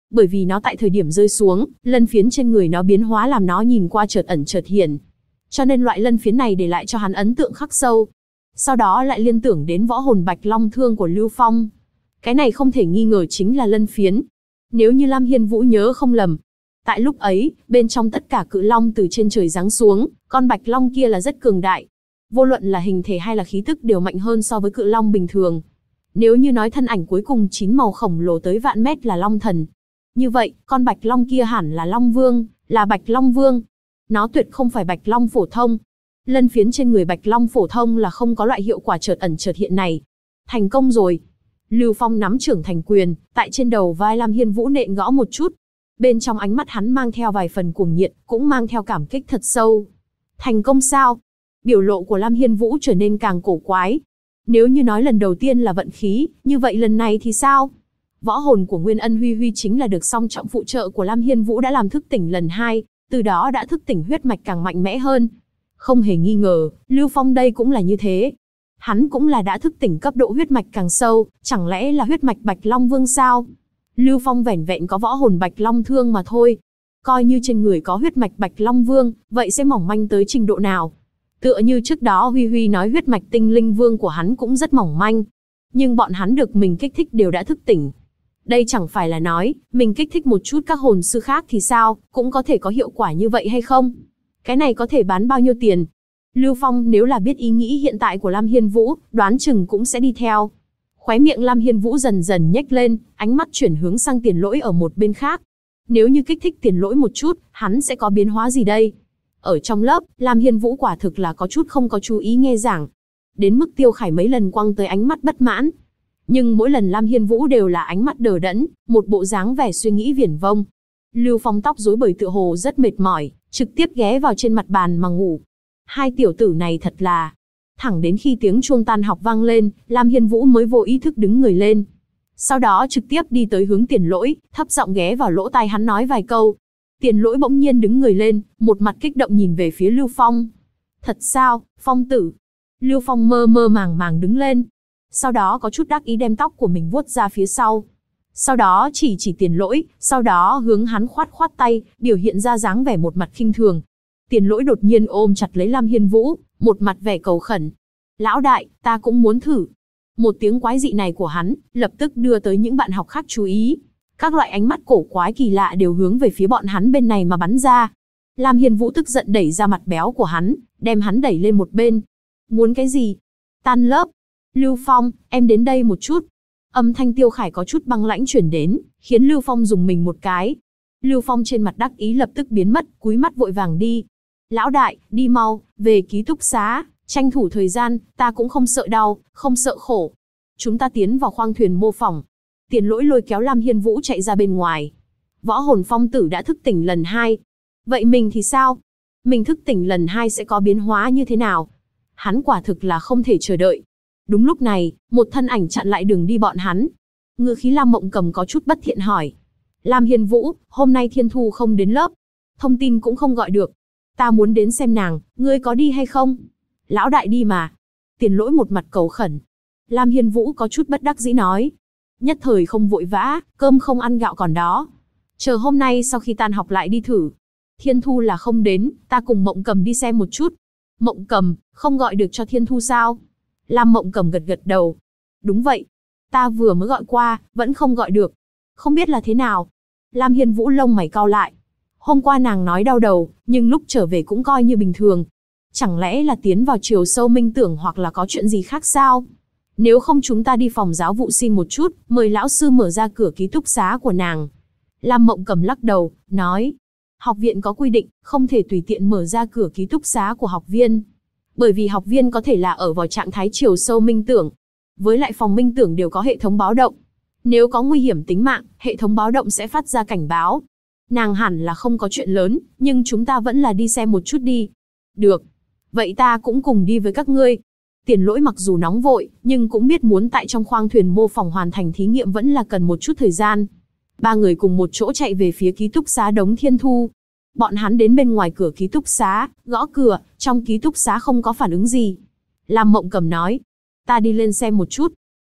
[SPEAKER 1] Bởi vì nó tại thời điểm rơi xuống, lân phiến trên người nó biến hóa làm nó nhìn qua chợt ẩn chợt hiện. Cho nên loại lân phiến này để lại cho hắn ấn tượng khắc sâu. Sau đó lại liên tưởng đến võ hồn Bạch Long Thương của Lưu Phong. Cái này không thể nghi ngờ chính là lân phiến. Nếu như Lam Hiên Vũ nhớ không lầm, tại lúc ấy, bên trong tất cả cự long từ trên trời giáng xuống, con Bạch Long kia là rất cường đại. Vô luận là hình thể hay là khí tức đều mạnh hơn so với cự long bình thường. Nếu như nói thân ảnh cuối cùng 9 màu khổng lồ tới vạn mét là Long Thần, như vậy, con Bạch Long kia hẳn là Long Vương, là Bạch Long Vương. Nó tuyệt không phải Bạch Long phổ thông. Lân phiến trên người Bạch Long phổ thông là không có loại hiệu quả chợt ẩn chợt hiện này. Thành công rồi. Lưu Phong nắm trưởng thành quyền, tại trên đầu vai Lam Hiên Vũ nện gõ một chút. Bên trong ánh mắt hắn mang theo vài phần cuồng nhiệt, cũng mang theo cảm kích thật sâu. Thành công sao? Biểu lộ của Lam Hiên Vũ trở nên càng cổ quái. Nếu như nói lần đầu tiên là vận khí, như vậy lần này thì sao? Võ hồn của Nguyên Ân Huy Huy chính là được song trọng phụ trợ của Lam Hiên Vũ đã làm thức tỉnh lần 2, từ đó đã thức tỉnh huyết mạch càng mạnh mẽ hơn. Không hề nghi ngờ, Lưu Phong đây cũng là như thế. Hắn cũng là đã thức tỉnh cấp độ huyết mạch càng sâu, chẳng lẽ là huyết mạch Bạch Long Vương sao? Lưu Phong vẻn vẹn có võ hồn Bạch Long Thương mà thôi. Coi như trên người có huyết mạch Bạch Long Vương, vậy sẽ mỏng manh tới trình độ nào? Tựa như trước đó Huy Huy nói huyết mạch Tinh Linh Vương của hắn cũng rất mỏng manh. Nhưng bọn hắn được mình kích thích đều đã thức tỉnh. Đây chẳng phải là nói, mình kích thích một chút các hồn sư khác thì sao, cũng có thể có hiệu quả như vậy hay không? Cái này có thể bán bao nhiêu tiền? Lưu Phong nếu là biết ý nghĩ hiện tại của Lam Hiên Vũ, đoán chừng cũng sẽ đi theo. Khóe miệng Lam Hiên Vũ dần dần nhếch lên, ánh mắt chuyển hướng sang Tiền Lỗi ở một bên khác. Nếu như kích thích Tiền Lỗi một chút, hắn sẽ có biến hóa gì đây? Ở trong lớp, Lam Hiên Vũ quả thực là có chút không có chú ý nghe giảng. Đến mức Tiêu Khải mấy lần quăng tới ánh mắt bất mãn. Nhưng mỗi lần Lam Hiên Vũ đều là ánh mắt đờ đẫn, một bộ dáng vẻ suy nghĩ viển vông. Lưu Phong tóc rối bời tựa hồ rất mệt mỏi, trực tiếp ghé vào trên mặt bàn mà ngủ. Hai tiểu tử này thật là... Thẳng đến khi tiếng chuông tan học vang lên, Lam Hiên Vũ mới vô ý thức đứng người lên. Sau đó trực tiếp đi tới hướng Tiền Lỗi, thấp giọng ghé vào lỗ tai hắn nói vài câu. Tiền Lỗi bỗng nhiên đứng người lên, một mặt kích động nhìn về phía Lưu Phong. Thật sao, Phong tử? Lưu Phong mơ mơ màng màng đứng lên. Sau đó có chút đắc ý đem tóc của mình vuốt ra phía sau. Sau đó chỉ Tiền Lỗi, sau đó hướng hắn khoát khoát tay, biểu hiện ra dáng vẻ một mặt khinh thường. Tiền Lỗi đột nhiên ôm chặt lấy Lam Hiên Vũ, một mặt vẻ cầu khẩn. Lão đại, ta cũng muốn thử. Một tiếng quái dị này của hắn, lập tức đưa tới những bạn học khác chú ý. Các loại ánh mắt cổ quái kỳ lạ đều hướng về phía bọn hắn bên này mà bắn ra. Lam Hiên Vũ tức giận đẩy ra mặt béo của hắn, đem hắn đẩy lên một bên. Muốn cái gì? Tan lớp. Lưu Phong, em đến đây một chút. Âm thanh Tiêu Khải có chút băng lãnh chuyển đến, khiến Lưu Phong dùng mình một cái. Lưu Phong trên mặt đắc ý lập tức biến mất, cúi mắt vội vàng đi. Lão đại, đi mau, về ký túc xá, tranh thủ thời gian, ta cũng không sợ đau, không sợ khổ. Chúng ta tiến vào khoang thuyền mô phỏng. Tiền Lỗi lôi kéo Lam Hiên Vũ chạy ra bên ngoài. Võ hồn Phong tử đã thức tỉnh lần 2. Vậy mình thì sao? Mình thức tỉnh lần 2 sẽ có biến hóa như thế nào? Hắn quả thực là không thể chờ đợi. Đúng lúc này, một thân ảnh chặn lại đường đi bọn hắn. Ngự khí Lam Mộng Cầm có chút bất thiện hỏi. Lam Hiên Vũ, hôm nay Thiên Thu không đến lớp. Thông tin cũng không gọi được. Ta muốn đến xem nàng, ngươi có đi hay không? Lão đại đi mà. Tiền Lỗi một mặt cầu khẩn. Lam Hiên Vũ có chút bất đắc dĩ nói. Nhất thời không vội vã, cơm không ăn gạo còn đó. Chờ hôm nay sau khi tan học lại đi thử. Thiên Thu là không đến, ta cùng Mộng Cầm đi xem một chút. Mộng Cầm, không gọi được cho Thiên Thu sao? Lam Mộng Cầm gật gật đầu. Đúng vậy. Ta vừa mới gọi qua, vẫn không gọi được. Không biết là thế nào. Lam Hiên Vũ lông mày cau lại. Hôm qua nàng nói đau đầu, nhưng lúc trở về cũng coi như bình thường. Chẳng lẽ là tiến vào chiều sâu minh tưởng hoặc là có chuyện gì khác sao? Nếu không chúng ta đi phòng giáo vụ xin một chút, mời lão sư mở ra cửa ký túc xá của nàng. Lam Mộng Cầm lắc đầu, nói. Học viện có quy định, không thể tùy tiện mở ra cửa ký túc xá của học viên. Bởi vì học viên có thể là ở vào trạng thái chiều sâu minh tưởng. Với lại phòng minh tưởng đều có hệ thống báo động. Nếu có nguy hiểm tính mạng, hệ thống báo động sẽ phát ra cảnh báo. Nàng hẳn là không có chuyện lớn, nhưng chúng ta vẫn là đi xem một chút đi. Được. Vậy ta cũng cùng đi với các ngươi. Tiền Lỗi mặc dù nóng vội, nhưng cũng biết muốn tại trong khoang thuyền mô phỏng hoàn thành thí nghiệm vẫn là cần một chút thời gian. Ba người cùng một chỗ chạy về phía ký túc xá Đống Thiên Thu. Bọn hắn đến bên ngoài cửa ký túc xá, gõ cửa, trong ký túc xá không có phản ứng gì. Lam Mộng Cầm nói. Ta đi lên xem một chút.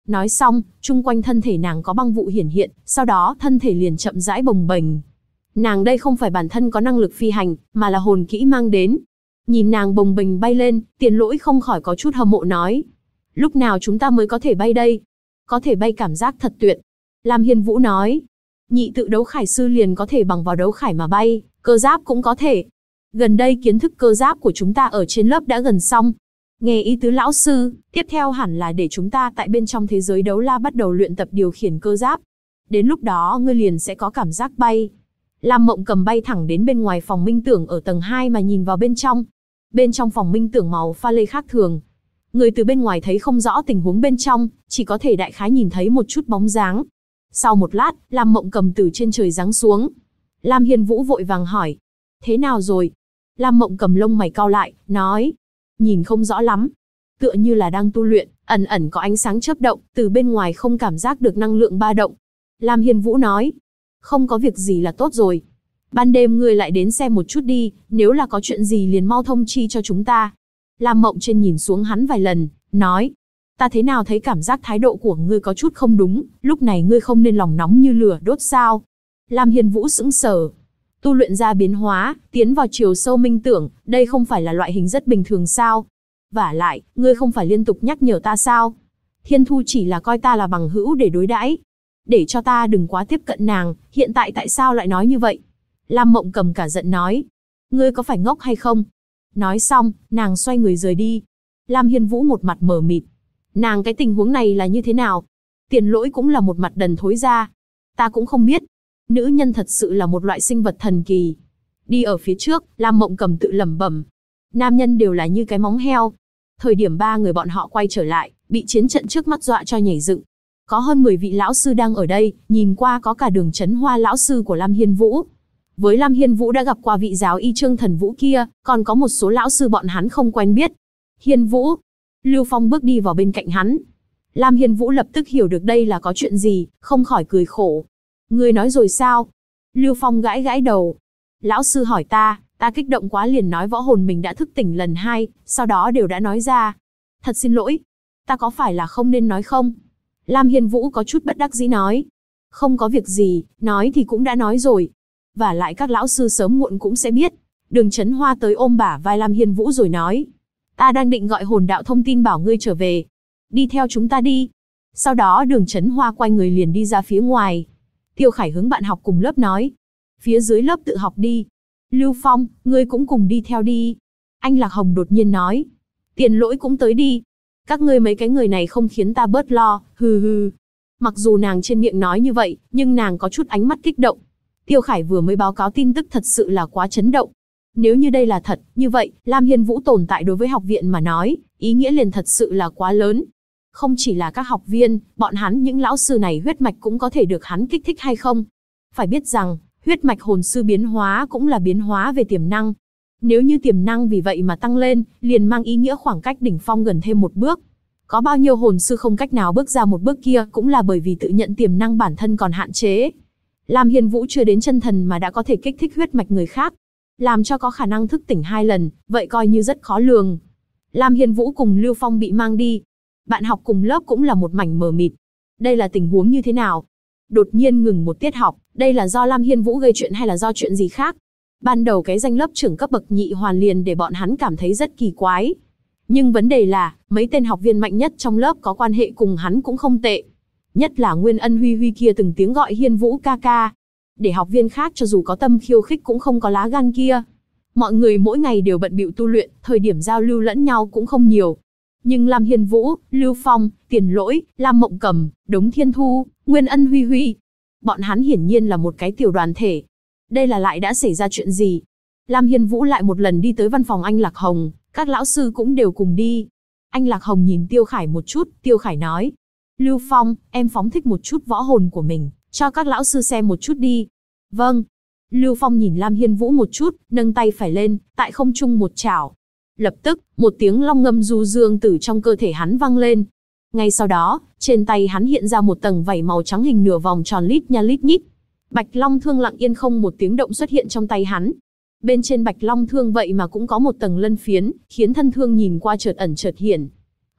[SPEAKER 1] Nói xong, chung quanh thân thể nàng có băng vụ hiển hiện, sau đó thân thể liền chậm rãi bồng bềnh. Nàng đây không phải bản thân có năng lực phi hành, mà là hồn kỹ mang đến. Nhìn nàng bồng bềnh bay lên, Tiền Lỗi không khỏi có chút hâm mộ nói. Lúc nào chúng ta mới có thể bay đây? Có thể bay cảm giác thật tuyệt. Lam Hiên Vũ nói. Nhị tự đấu khải sư liền có thể bằng vào đấu khải mà bay, cơ giáp cũng có thể. Gần đây kiến thức cơ giáp của chúng ta ở trên lớp đã gần xong. Nghe ý tứ lão sư, tiếp theo hẳn là để chúng ta tại bên trong thế giới đấu la bắt đầu luyện tập điều khiển cơ giáp. Đến lúc đó ngươi liền sẽ có cảm giác bay. Lam Mộng Cầm bay thẳng đến bên ngoài phòng minh tưởng ở tầng 2 mà nhìn vào bên trong. Bên trong phòng minh tưởng màu pha lê khác thường. Người từ bên ngoài thấy không rõ tình huống bên trong, chỉ có thể đại khái nhìn thấy một chút bóng dáng. Sau một lát, Lam Mộng Cầm từ trên trời giáng xuống. Lam Hiên Vũ vội vàng hỏi. Thế nào rồi? Lam Mộng Cầm lông mày cau lại, nói. Nhìn không rõ lắm. Tựa như là đang tu luyện, ẩn ẩn có ánh sáng chớp động, từ bên ngoài không cảm giác được năng lượng ba động. Lam Hiên Vũ nói. Không có việc gì là tốt rồi. Ban đêm ngươi lại đến xem một chút đi, nếu là có chuyện gì liền mau thông chi cho chúng ta. Lam Mộng Trên nhìn xuống hắn vài lần, nói. Ta thế nào thấy cảm giác thái độ của ngươi có chút không đúng, lúc này ngươi không nên lòng nóng như lửa đốt sao? Lam Hiên Vũ sững sờ. Tu luyện ra biến hóa, tiến vào chiều sâu minh tưởng, đây không phải là loại hình rất bình thường sao? Vả lại, ngươi không phải liên tục nhắc nhở ta sao? Thiên Thu chỉ là coi ta là bằng hữu để đối đãi, để cho ta đừng quá tiếp cận nàng, hiện tại tại sao lại nói như vậy? Lam Mộng Cầm cả giận nói. Ngươi có phải ngốc hay không? Nói xong, nàng xoay người rời đi. Lam Hiên Vũ một mặt mờ mịt. Nàng cái tình huống này là như thế nào? Tiền Lỗi cũng là một mặt đần thối ra. Ta cũng không biết. Nữ nhân thật sự là một loại sinh vật thần kỳ. Đi ở phía trước, Lam Mộng Cầm tự lẩm bẩm. Nam nhân đều là như cái móng heo. Thời điểm ba người bọn họ quay trở lại, bị chiến trận trước mắt dọa cho nhảy dựng. Có hơn 10 vị lão sư đang ở đây, nhìn qua có cả Đường Chấn Hoa lão sư của Lam Hiên Vũ. Với Lam Hiên Vũ đã gặp qua vị giáo y Trương Thần Vũ kia, còn có một số lão sư bọn hắn không quen biết. Hiên Vũ. Lưu Phong bước đi vào bên cạnh hắn. Lam Hiên Vũ lập tức hiểu được đây là có chuyện gì, không khỏi cười khổ. Ngươi nói rồi sao? Lưu Phong gãi gãi đầu. Lão sư hỏi ta kích động quá liền nói võ hồn mình đã thức tỉnh lần 2, sau đó đều đã nói ra. Thật xin lỗi. Ta có phải là không nên nói không? Lam Hiên Vũ có chút bất đắc dĩ nói. Không có việc gì, nói thì cũng đã nói rồi. Và lại các lão sư sớm muộn cũng sẽ biết. Đường Chấn Hoa tới ôm bả vai Lam Hiên Vũ rồi nói. Ta đang định gọi hồn đạo thông tin bảo ngươi trở về. Đi theo chúng ta đi. Sau đó Đường Chấn Hoa quay người liền đi ra phía ngoài. Tiêu Khải hướng bạn học cùng lớp nói. Phía dưới lớp tự học đi. Lưu Phong, ngươi cũng cùng đi theo đi. Anh Lạc Hồng đột nhiên nói. Tiền Lỗi cũng tới đi. Các ngươi mấy cái người này không khiến ta bớt lo, hừ hừ. Mặc dù nàng trên miệng nói như vậy, nhưng nàng có chút ánh mắt kích động. Tiêu Khải vừa mới báo cáo tin tức thật sự là quá chấn động. Nếu như đây là thật, như vậy, Lam Hiên Vũ tồn tại đối với học viện mà nói, ý nghĩa liền thật sự là quá lớn. Không chỉ là các học viên, bọn hắn những lão sư này huyết mạch cũng có thể được hắn kích thích hay không. Phải biết rằng, huyết mạch hồn sư biến hóa cũng là biến hóa về tiềm năng. Nếu như tiềm năng vì vậy mà tăng lên, liền mang ý nghĩa khoảng cách đỉnh phong gần thêm một bước. Có bao nhiêu hồn sư không cách nào bước ra một bước kia cũng là bởi vì tự nhận tiềm năng bản thân còn hạn chế. Lam Hiên Vũ chưa đến chân thần mà đã có thể kích thích huyết mạch người khác, làm cho có khả năng thức tỉnh 2 lần, vậy coi như rất khó lường. Lam Hiên Vũ cùng Lưu Phong bị mang đi. Bạn học cùng lớp cũng là một mảnh mờ mịt. Đây là tình huống như thế nào? Đột nhiên ngừng một tiết học, đây là do Lam Hiên Vũ gây chuyện hay là do chuyện gì khác? Ban đầu cái danh lớp trưởng cấp bậc nhị hoàn liền để bọn hắn cảm thấy rất kỳ quái. Nhưng vấn đề là, mấy tên học viên mạnh nhất trong lớp có quan hệ cùng hắn cũng không tệ. Nhất là Nguyên Ân Huy Huy kia từng tiếng gọi Hiên Vũ ca ca. Để học viên khác cho dù có tâm khiêu khích cũng không có lá gan kia. Mọi người mỗi ngày đều bận bịu tu luyện, thời điểm giao lưu lẫn nhau cũng không nhiều. Nhưng Lam Hiên Vũ, Lưu Phong, Tiền Lỗi, Lam Mộng Cầm, Đống Thiên Thu, Nguyên Ân Huy Huy, bọn hắn hiển nhiên là một cái tiểu đoàn thể. Đây là lại đã xảy ra chuyện gì? Lam Hiên Vũ lại một lần đi tới văn phòng anh Lạc Hồng, các lão sư cũng đều cùng đi. Anh Lạc Hồng nhìn Tiêu Khải một chút, Tiêu Khải nói. Lưu Phong, em phóng thích một chút võ hồn của mình, cho các lão sư xem một chút đi. Vâng. Lưu Phong nhìn Lam Hiên Vũ một chút, nâng tay phải lên, tại không trung một chảo. Lập tức, một tiếng long ngâm du dương từ trong cơ thể hắn vang lên. Ngay sau đó, trên tay hắn hiện ra một tầng vảy màu trắng hình nửa vòng tròn lít nha lít nhít. Bạch Long Thương lặng yên không một tiếng động xuất hiện trong tay hắn. Bên trên Bạch Long Thương vậy mà cũng có một tầng lân phiến, khiến thân thương nhìn qua chợt ẩn chợt hiển.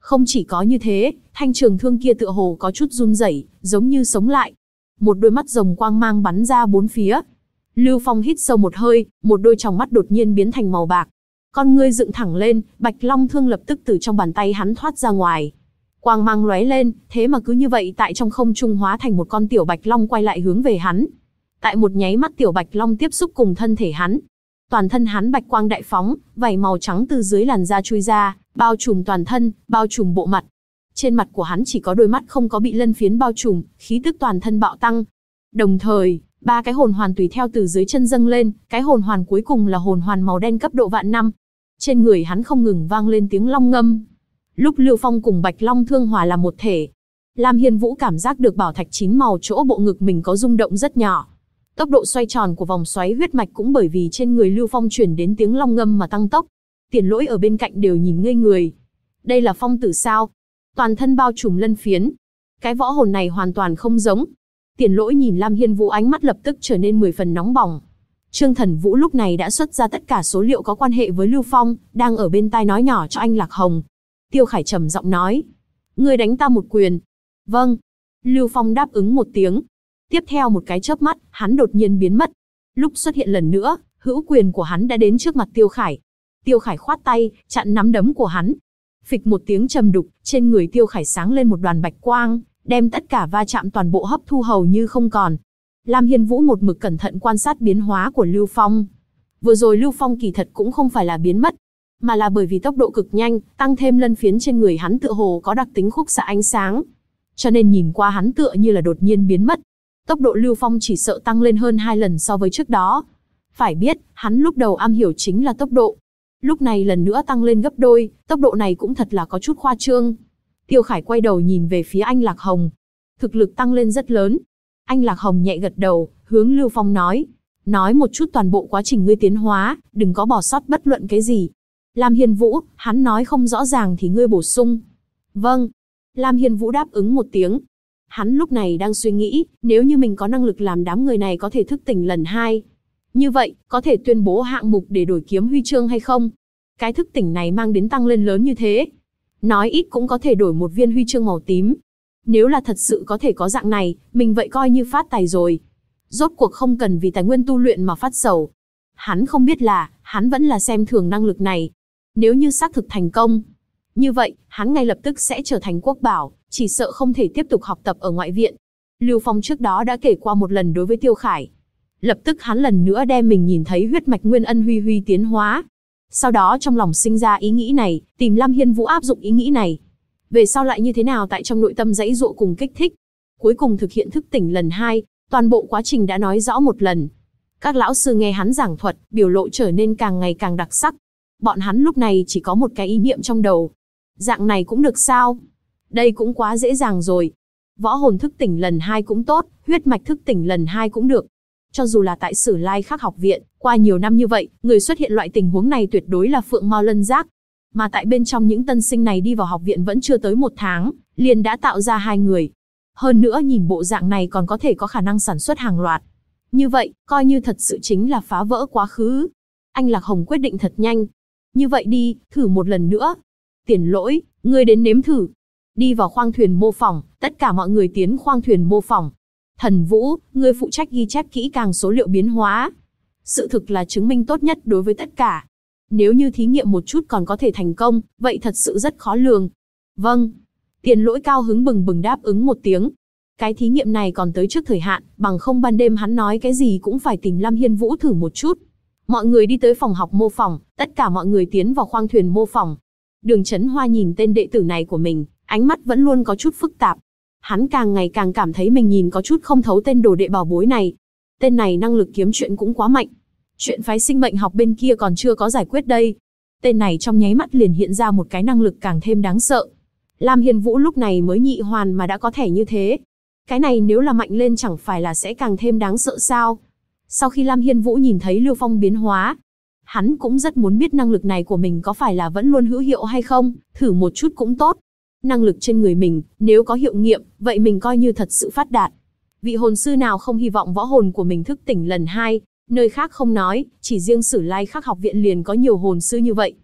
[SPEAKER 1] Không chỉ có như thế, thanh trường thương kia tựa hồ có chút run rẩy, giống như sống lại. Một đôi mắt rồng quang mang bắn ra bốn phía. Lưu Phong hít sâu một hơi, một đôi tròng mắt đột nhiên biến thành màu bạc. Con ngươi dựng thẳng lên, Bạch Long thương lập tức từ trong bàn tay hắn thoát ra ngoài. Quang mang lóe lên, thế mà cứ như vậy tại trong không trung hóa thành một con tiểu Bạch Long quay lại hướng về hắn. Tại một nháy mắt tiểu Bạch Long tiếp xúc cùng thân thể hắn. Toàn thân hắn bạch quang đại phóng, vảy màu trắng từ dưới làn da chui ra, bao trùm toàn thân, bao trùm bộ mặt. Trên mặt của hắn chỉ có đôi mắt không có bị lân phiến bao trùm, khí tức toàn thân bạo tăng. Đồng thời, 3 cái hồn hoàn tùy theo từ dưới chân dâng lên, cái hồn hoàn cuối cùng là hồn hoàn màu đen cấp độ vạn năm. Trên người hắn không ngừng vang lên tiếng long ngâm. Lúc Lưu Phong cùng Bạch Long thương hòa là một thể, Lam Hiên Vũ cảm giác được bảo thạch 9 màu chỗ bộ ngực mình có rung động rất nhỏ. Tốc độ xoay tròn của vòng xoáy huyết mạch cũng bởi vì trên người Lưu Phong truyền đến tiếng long ngâm mà tăng tốc. Tiền Lỗi ở bên cạnh đều nhìn ngây người. Đây là phong tử sao? Toàn thân bao trùm lân phiến. Cái võ hồn này hoàn toàn không giống. Tiền Lỗi nhìn Lam Hiên Vũ ánh mắt lập tức trở nên 10 phần nóng bỏng. Trương Thần Vũ lúc này đã xuất ra tất cả số liệu có quan hệ với Lưu Phong, đang ở bên tai nói nhỏ cho anh Lạc Hồng. Tiêu Khải trầm giọng nói. Ngươi đánh ta một quyền. Vâng. Lưu Phong đáp ứng một tiếng. Tiếp theo một cái chớp mắt, hắn đột nhiên biến mất. Lúc xuất hiện lần nữa, hữu quyền của hắn đã đến trước mặt Tiêu Khải. Tiêu Khải khoát tay, chặn nắm đấm của hắn. Phịch một tiếng trầm đục, trên người Tiêu Khải sáng lên một đoàn bạch quang, đem tất cả va chạm toàn bộ hấp thu hầu như không còn. Lam Hiên Vũ một mực cẩn thận quan sát biến hóa của Lưu Phong. Vừa rồi Lưu Phong kỳ thật cũng không phải là biến mất, mà là bởi vì tốc độ cực nhanh, tăng thêm lân phiến trên người hắn tựa hồ có đặc tính khúc xạ ánh sáng. Cho nên nhìn qua hắn tựa như là đột nhiên biến mất. Tốc độ Lưu Phong chỉ sợ tăng lên hơn 2 lần so với trước đó. Phải biết, hắn lúc đầu am hiểu chính là tốc độ. Lúc này lần nữa tăng lên gấp đôi, tốc độ này cũng thật là có chút khoa trương. Tiêu Khải quay đầu nhìn về phía anh Lạc Hồng. Thực lực tăng lên rất lớn. Anh Lạc Hồng nhẹ gật đầu, hướng Lưu Phong nói. Nói một chút toàn bộ quá trình ngươi tiến hóa, đừng có bỏ sót bất luận cái gì. Lam Hiên Vũ, hắn nói không rõ ràng thì ngươi bổ sung. Vâng. Lam Hiên Vũ đáp ứng một tiếng. Hắn lúc này đang suy nghĩ, nếu như mình có năng lực làm đám người này có thể thức tỉnh lần 2. Như vậy, có thể tuyên bố hạng mục để đổi kiếm huy chương hay không? Cái thức tỉnh này mang đến tăng lên lớn như thế. Nói ít cũng có thể đổi một viên huy chương màu tím. Nếu là thật sự có thể có dạng này, mình vậy coi như phát tài rồi. Rốt cuộc không cần vì tài nguyên tu luyện mà phát sầu. Hắn không biết là, hắn vẫn là xem thường năng lực này. Nếu như xác thực thành công, như vậy, hắn ngay lập tức sẽ trở thành quốc bảo, chỉ sợ không thể tiếp tục học tập ở ngoại viện. Lưu Phong trước đó đã kể qua một lần đối với Tiêu Khải. Lập tức hắn lần nữa đem mình nhìn thấy huyết mạch Nguyên Ân Huy Huy tiến hóa. Sau đó trong lòng sinh ra ý nghĩ này, tìm Lam Hiên Vũ áp dụng ý nghĩ này. Về sau lại như thế nào tại trong nội tâm giãy giụa cùng kích thích. Cuối cùng thực hiện thức tỉnh lần 2, toàn bộ quá trình đã nói rõ một lần. Các lão sư nghe hắn giảng thuật, biểu lộ trở nên càng ngày càng đặc sắc. Bọn hắn lúc này chỉ có một cái ý niệm trong đầu. Dạng này cũng được sao? Đây cũng quá dễ dàng rồi. Võ hồn thức tỉnh lần 2 cũng tốt, huyết mạch thức tỉnh lần 2 cũng được. Cho dù là tại Sử Lai Khắc học viện, qua nhiều năm như vậy, người xuất hiện loại tình huống này tuyệt đối là Phượng Mao Lân Giác. Mà tại bên trong những tân sinh này đi vào học viện vẫn chưa tới 1 tháng, liền đã tạo ra 2 người. Hơn nữa nhìn bộ dạng này còn có thể có khả năng sản xuất hàng loạt. Như vậy, coi như thật sự chính là phá vỡ quá khứ. Anh Lạc Hồng quyết định thật nhanh. Như vậy đi, thử một lần nữa. Tiền Lỗi, ngươi đến nếm thử. Đi vào khoang thuyền mô phỏng, tất cả mọi người tiến khoang thuyền mô phỏng. Thần Vũ, ngươi phụ trách ghi chép kỹ càng số liệu biến hóa. Sự thực là chứng minh tốt nhất đối với tất cả. Nếu như thí nghiệm một chút còn có thể thành công, vậy thật sự rất khó lường. Vâng. Tiền Lỗi cao hứng bừng bừng đáp ứng một tiếng. Cái thí nghiệm này còn tới trước thời hạn, bằng không ban đêm hắn nói cái gì cũng phải tìm Lam Hiên Vũ thử một chút. Mọi người đi tới phòng học mô phỏng, tất cả mọi người tiến vào khoang thuyền mô phỏng. Đường Chấn Hoa nhìn tên đệ tử này của mình, ánh mắt vẫn luôn có chút phức tạp. Hắn càng ngày càng cảm thấy mình nhìn có chút không thấu tên đồ đệ bảo bối này. Tên này năng lực kiếm chuyện cũng quá mạnh. Chuyện phái sinh mệnh học bên kia còn chưa có giải quyết đây. Tên này trong nháy mắt liền hiện ra một cái năng lực càng thêm đáng sợ. Lam Hiên Vũ lúc này mới nhị hoàn mà đã có thể như thế. Cái này nếu là mạnh lên chẳng phải là sẽ càng thêm đáng sợ sao? Sau khi Lam Hiên Vũ nhìn thấy Lưu Phong biến hóa, hắn cũng rất muốn biết năng lực này của mình có phải là vẫn luôn hữu hiệu hay không, thử một chút cũng tốt. Năng lực trên người mình, nếu có hiệu nghiệm, vậy mình coi như thật sự phát đạt. Vị hồn sư nào không hy vọng võ hồn của mình thức tỉnh lần 2, nơi khác không nói, chỉ riêng Sử Lai Khắc học viện liền có nhiều hồn sư như vậy.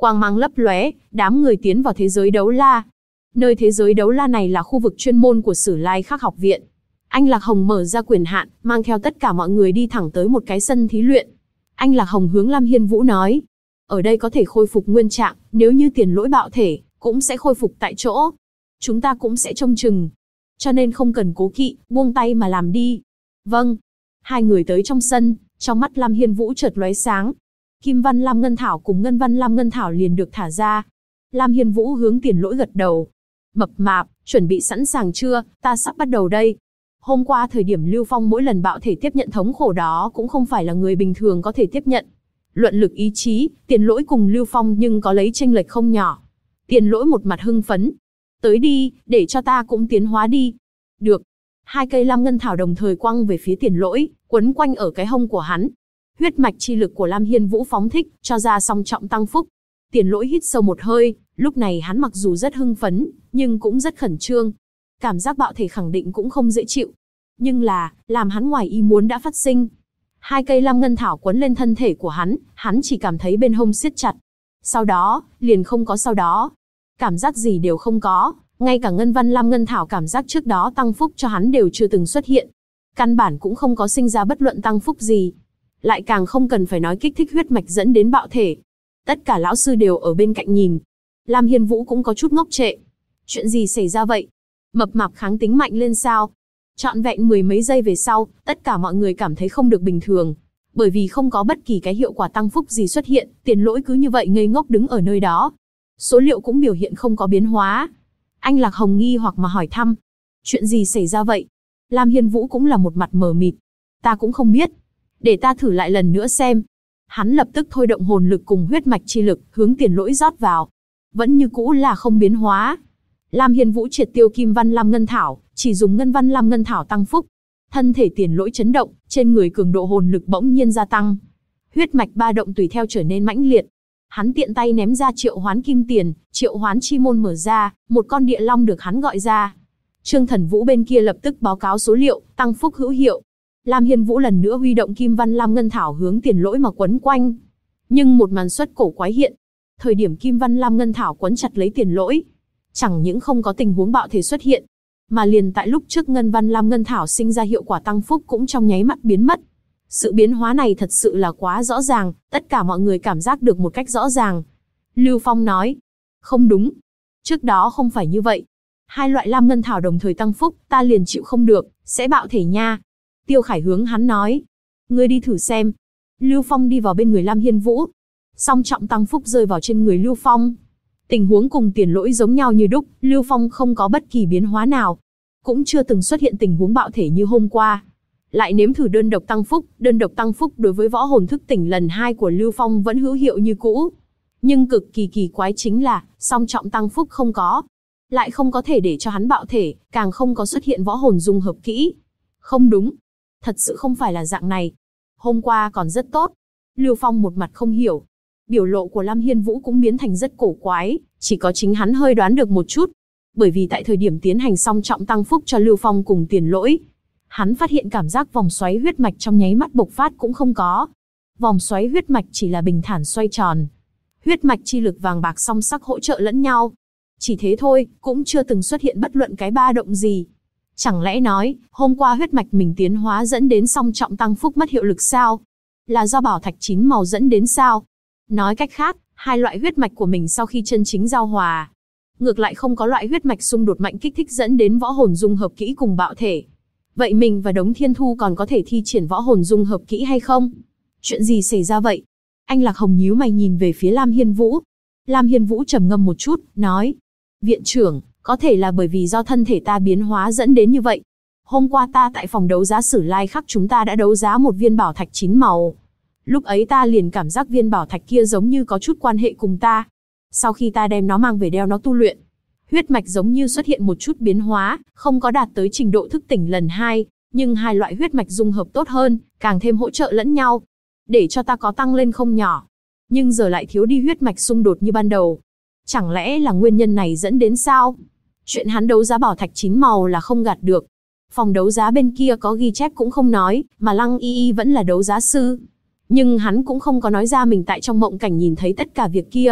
[SPEAKER 1] Quang mang lấp lóe, đám người tiến vào thế giới đấu la. Nơi thế giới đấu la này là khu vực chuyên môn của Sử Lai Khắc học viện. Anh Lạc Hồng mở ra quyền hạn, mang theo tất cả mọi người đi thẳng tới một cái sân thí luyện. Anh Lạc Hồng hướng Lam Hiên Vũ nói, ở đây có thể khôi phục nguyên trạng, nếu như Tiền Lỗi bạo thể, cũng sẽ khôi phục tại chỗ. Chúng ta cũng sẽ trông chừng. Cho nên không cần cố kỵ, buông tay mà làm đi. Vâng. Hai người tới trong sân, trong mắt Lam Hiên Vũ chợt lóe sáng. Kim Văn Lam Ngân Thảo cùng Ngân Văn Lam Ngân Thảo liền được thả ra. Lam Hiên Vũ hướng Tiền Lỗi gật đầu. Mập mạp, chuẩn bị sẵn sàng chưa, ta sắp bắt đầu đây. Hôm qua thời điểm Lưu Phong mỗi lần bạo thể tiếp nhận thống khổ đó cũng không phải là người bình thường có thể tiếp nhận. Luận lực ý chí, Tiền Lỗi cùng Lưu Phong nhưng có lấy chênh lệch không nhỏ. Tiền Lỗi một mặt hưng phấn. Tới đi, để cho ta cũng tiến hóa đi. Được. Hai cây Lam Ngân Thảo đồng thời quăng về phía Tiền Lỗi, quấn quanh ở cái hông của hắn. Huyết mạch chi lực của Lam Hiên Vũ phóng thích, cho ra song trọng tăng phúc. Tiền Lỗi hít sâu một hơi, lúc này hắn mặc dù rất hưng phấn, nhưng cũng rất khẩn trương. Cảm giác bạo thể khẳng định cũng không dễ chịu. Nhưng là, làm hắn ngoài ý muốn đã phát sinh. Hai cây Lam Ngân Thảo quấn lên thân thể của hắn chỉ cảm thấy bên hông siết chặt. Sau đó, liền không có sau đó. Cảm giác gì đều không có, ngay cả Ngân Văn Lam Ngân Thảo cảm giác trước đó tăng phúc cho hắn đều chưa từng xuất hiện. Căn bản cũng không có sinh ra bất luận tăng phúc gì. Lại càng không cần phải nói kích thích huyết mạch dẫn đến bạo thể. Tất cả lão sư đều ở bên cạnh nhìn. Lam Hiên Vũ cũng có chút ngốc trệ. Chuyện gì xảy ra vậy? Mập mạp kháng tính mạnh lên sao? Trọn vẹn mười mấy giây về sau, tất cả mọi người cảm thấy không được bình thường. Bởi vì không có bất kỳ cái hiệu quả tăng phúc gì xuất hiện, Tiền Lỗi cứ như vậy ngây ngốc đứng ở nơi đó. Số liệu cũng biểu hiện không có biến hóa. Anh Lạc Hồng nghi hoặc mà hỏi thăm. Chuyện gì xảy ra vậy? Lam Hiên Vũ cũng là một mặt mờ mịt. Ta cũng không biết. Để ta thử lại lần nữa xem. Hắn lập tức thôi động hồn lực cùng huyết mạch chi lực, hướng Tiền Lỗi rót vào. Vẫn như cũ là không biến hóa. Lam Hiên Vũ triệt tiêu Kim Văn Lam Ngân Thảo, chỉ dùng Ngân Văn Lam Ngân Thảo tăng phúc. Thân thể Tiền Lỗi chấn động, trên người cường độ hồn lực bỗng nhiên gia tăng. Huyết mạch ba động tùy theo trở nên mãnh liệt. Hắn tiện tay ném ra triệu hoán kim tiền, triệu hoán chi môn mở ra, một con địa long được hắn gọi ra. Trương Thần Vũ bên kia lập tức báo cáo số liệu, tăng phúc hữu hiệu. Lam Hiên Vũ lần nữa huy động Kim Văn Lam Ngân Thảo hướng Tiền Lỗi mà quấn quanh. Nhưng một màn xuất cổ quái hiện. Thời điểm Kim Văn Lam Ngân Thảo quấn chặt lấy Tiền Lỗi, chẳng những không có tình huống bạo thể xuất hiện, mà liền tại lúc trước Ngân Văn Lam Ngân Thảo sinh ra hiệu quả tăng phúc cũng trong nháy mắt biến mất. Sự biến hóa này thật sự là quá rõ ràng, tất cả mọi người cảm giác được một cách rõ ràng. Lưu Phong nói, không đúng, trước đó không phải như vậy. Hai loại Lam Ngân Thảo đồng thời tăng phúc, ta liền chịu không được, sẽ bạo thể nha. Tiêu Khải hướng hắn nói, ngươi đi thử xem. Lưu Phong đi vào bên người Lam Hiên Vũ. Song trọng tăng phúc rơi vào trên người Lưu Phong. Tình huống cùng Tiền Lỗi giống nhau như đúc, Lưu Phong không có bất kỳ biến hóa nào. Cũng chưa từng xuất hiện tình huống bạo thể như hôm qua. Lại nếm thử đơn độc tăng phúc đối với võ hồn thức tỉnh lần 2 của Lưu Phong vẫn hữu hiệu như cũ. Nhưng cực kỳ kỳ quái chính là, song trọng tăng phúc không có. Lại không có thể để cho hắn bạo thể, càng không có xuất hiện võ hồn dung hợp kỹ. Không đúng. Thật sự không phải là dạng này. Hôm qua còn rất tốt. Lưu Phong một mặt không hiểu. Biểu lộ của Lam Hiên Vũ cũng biến thành rất cổ quái, chỉ có chính hắn hơi đoán được một chút. Bởi vì tại thời điểm tiến hành song trọng tăng phúc cho Lưu Phong cùng Tiền Lỗi, hắn phát hiện cảm giác vòng xoáy huyết mạch trong nháy mắt bộc phát cũng không có. Vòng xoáy huyết mạch chỉ là bình thản xoay tròn. Huyết mạch chi lực vàng bạc song sắc hỗ trợ lẫn nhau. Chỉ thế thôi, cũng chưa từng xuất hiện bất luận cái ba động gì. Chẳng lẽ nói, hôm qua huyết mạch mình tiến hóa dẫn đến song trọng tăng phúc mất hiệu lực sao? Là do bảo thạch 9 màu dẫn đến sao? Nói cách khác, hai loại huyết mạch của mình sau khi chân chính giao hòa, ngược lại không có loại huyết mạch xung đột mạnh kích thích dẫn đến võ hồn dung hợp kỹ cùng bạo thể. Vậy mình và Đống Thiên Thu còn có thể thi triển võ hồn dung hợp kỹ hay không? Chuyện gì xảy ra vậy? Anh Lạc Hồng nhíu mày nhìn về phía Lam Hiên Vũ. Lam Hiên Vũ trầm ngâm một chút, nói: Viện trưởng, có thể là bởi vì do thân thể ta biến hóa dẫn đến như vậy. Hôm qua ta tại phòng đấu giá Sử Lai Khắc chúng ta đã đấu giá một viên bảo thạch 9 màu. Lúc ấy ta liền cảm giác viên bảo thạch kia giống như có chút quan hệ cùng ta. Sau khi ta đem nó mang về đeo nó tu luyện, huyết mạch giống như xuất hiện một chút biến hóa, không có đạt tới trình độ thức tỉnh lần 2, nhưng hai loại huyết mạch dung hợp tốt hơn, càng thêm hỗ trợ lẫn nhau, để cho ta có tăng lên không nhỏ. Nhưng giờ lại thiếu đi huyết mạch xung đột như ban đầu. Chẳng lẽ là nguyên nhân này dẫn đến sao? Chuyện hắn đấu giá bảo thạch 9 màu là không gạt được. Phòng đấu giá bên kia có ghi chép cũng không nói, mà Lăng Y Y vẫn là đấu giá sư. Nhưng hắn cũng không có nói ra mình tại trong mộng cảnh nhìn thấy tất cả việc kia.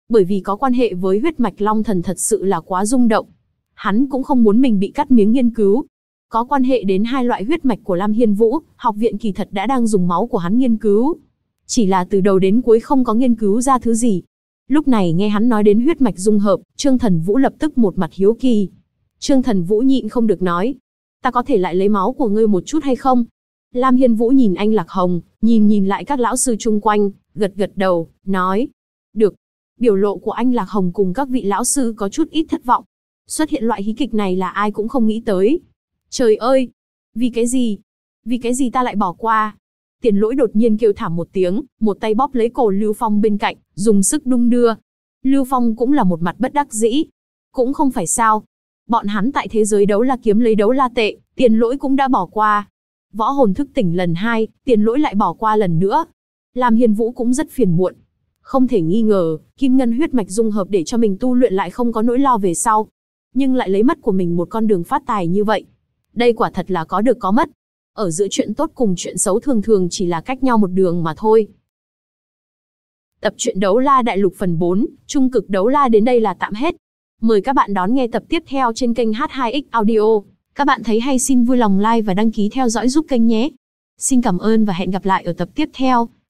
[SPEAKER 1] Bởi vì có quan hệ với huyết mạch long thần thật sự là quá rung động. Hắn cũng không muốn mình bị cắt miếng nghiên cứu. Có quan hệ đến hai loại huyết mạch của Lam Hiên Vũ, học viện kỳ thật đã đang dùng máu của hắn nghiên cứu. Chỉ là từ đầu đến cuối không có nghiên cứu ra thứ gì. Lúc này nghe hắn nói đến huyết mạch dung hợp, Trương Thần Vũ lập tức một mặt hiếu kỳ. Trương Thần Vũ nhịn không được nói, ta có thể lại lấy máu của ngươi một chút hay không? Lam Hiên Vũ nhìn anh Lạc Hồng, nhìn lại các lão sư chung quanh, gật gật đầu, nói, được. Biểu lộ của anh Lạc Hồng cùng các vị lão sư có chút ít thất vọng. Xuất hiện loại hí kịch này là ai cũng không nghĩ tới. Trời ơi! Vì cái gì? Vì cái gì ta lại bỏ qua? Tiền Lỗi đột nhiên kêu thảm một tiếng, một tay bóp lấy cổ Lưu Phong bên cạnh, dùng sức đung đưa. Lưu Phong cũng là một mặt bất đắc dĩ. Cũng không phải sao. Bọn hắn tại thế giới đấu la kiếm lấy đấu la tệ, Tiền Lỗi cũng đã bỏ qua. Võ hồn thức tỉnh lần 2, Tiền Lỗi lại bỏ qua lần nữa. Lam Hiên Vũ cũng rất phiền muộn. Không thể nghi ngờ, kim ngân huyết mạch dung hợp để cho mình tu luyện lại không có nỗi lo về sau. Nhưng lại lấy mất của mình một con đường phát tài như vậy. Đây quả thật là có được có mất. Ở giữa chuyện tốt cùng chuyện xấu thường thường chỉ là cách nhau một đường mà thôi. Tập truyện Đấu La Đại Lục phần 4, Trung cực Đấu La đến đây là tạm hết. Mời các bạn đón nghe tập tiếp theo trên kênh H2X Audio. Các bạn thấy hay xin vui lòng like và đăng ký theo dõi giúp kênh nhé. Xin cảm ơn và hẹn gặp lại ở tập tiếp theo.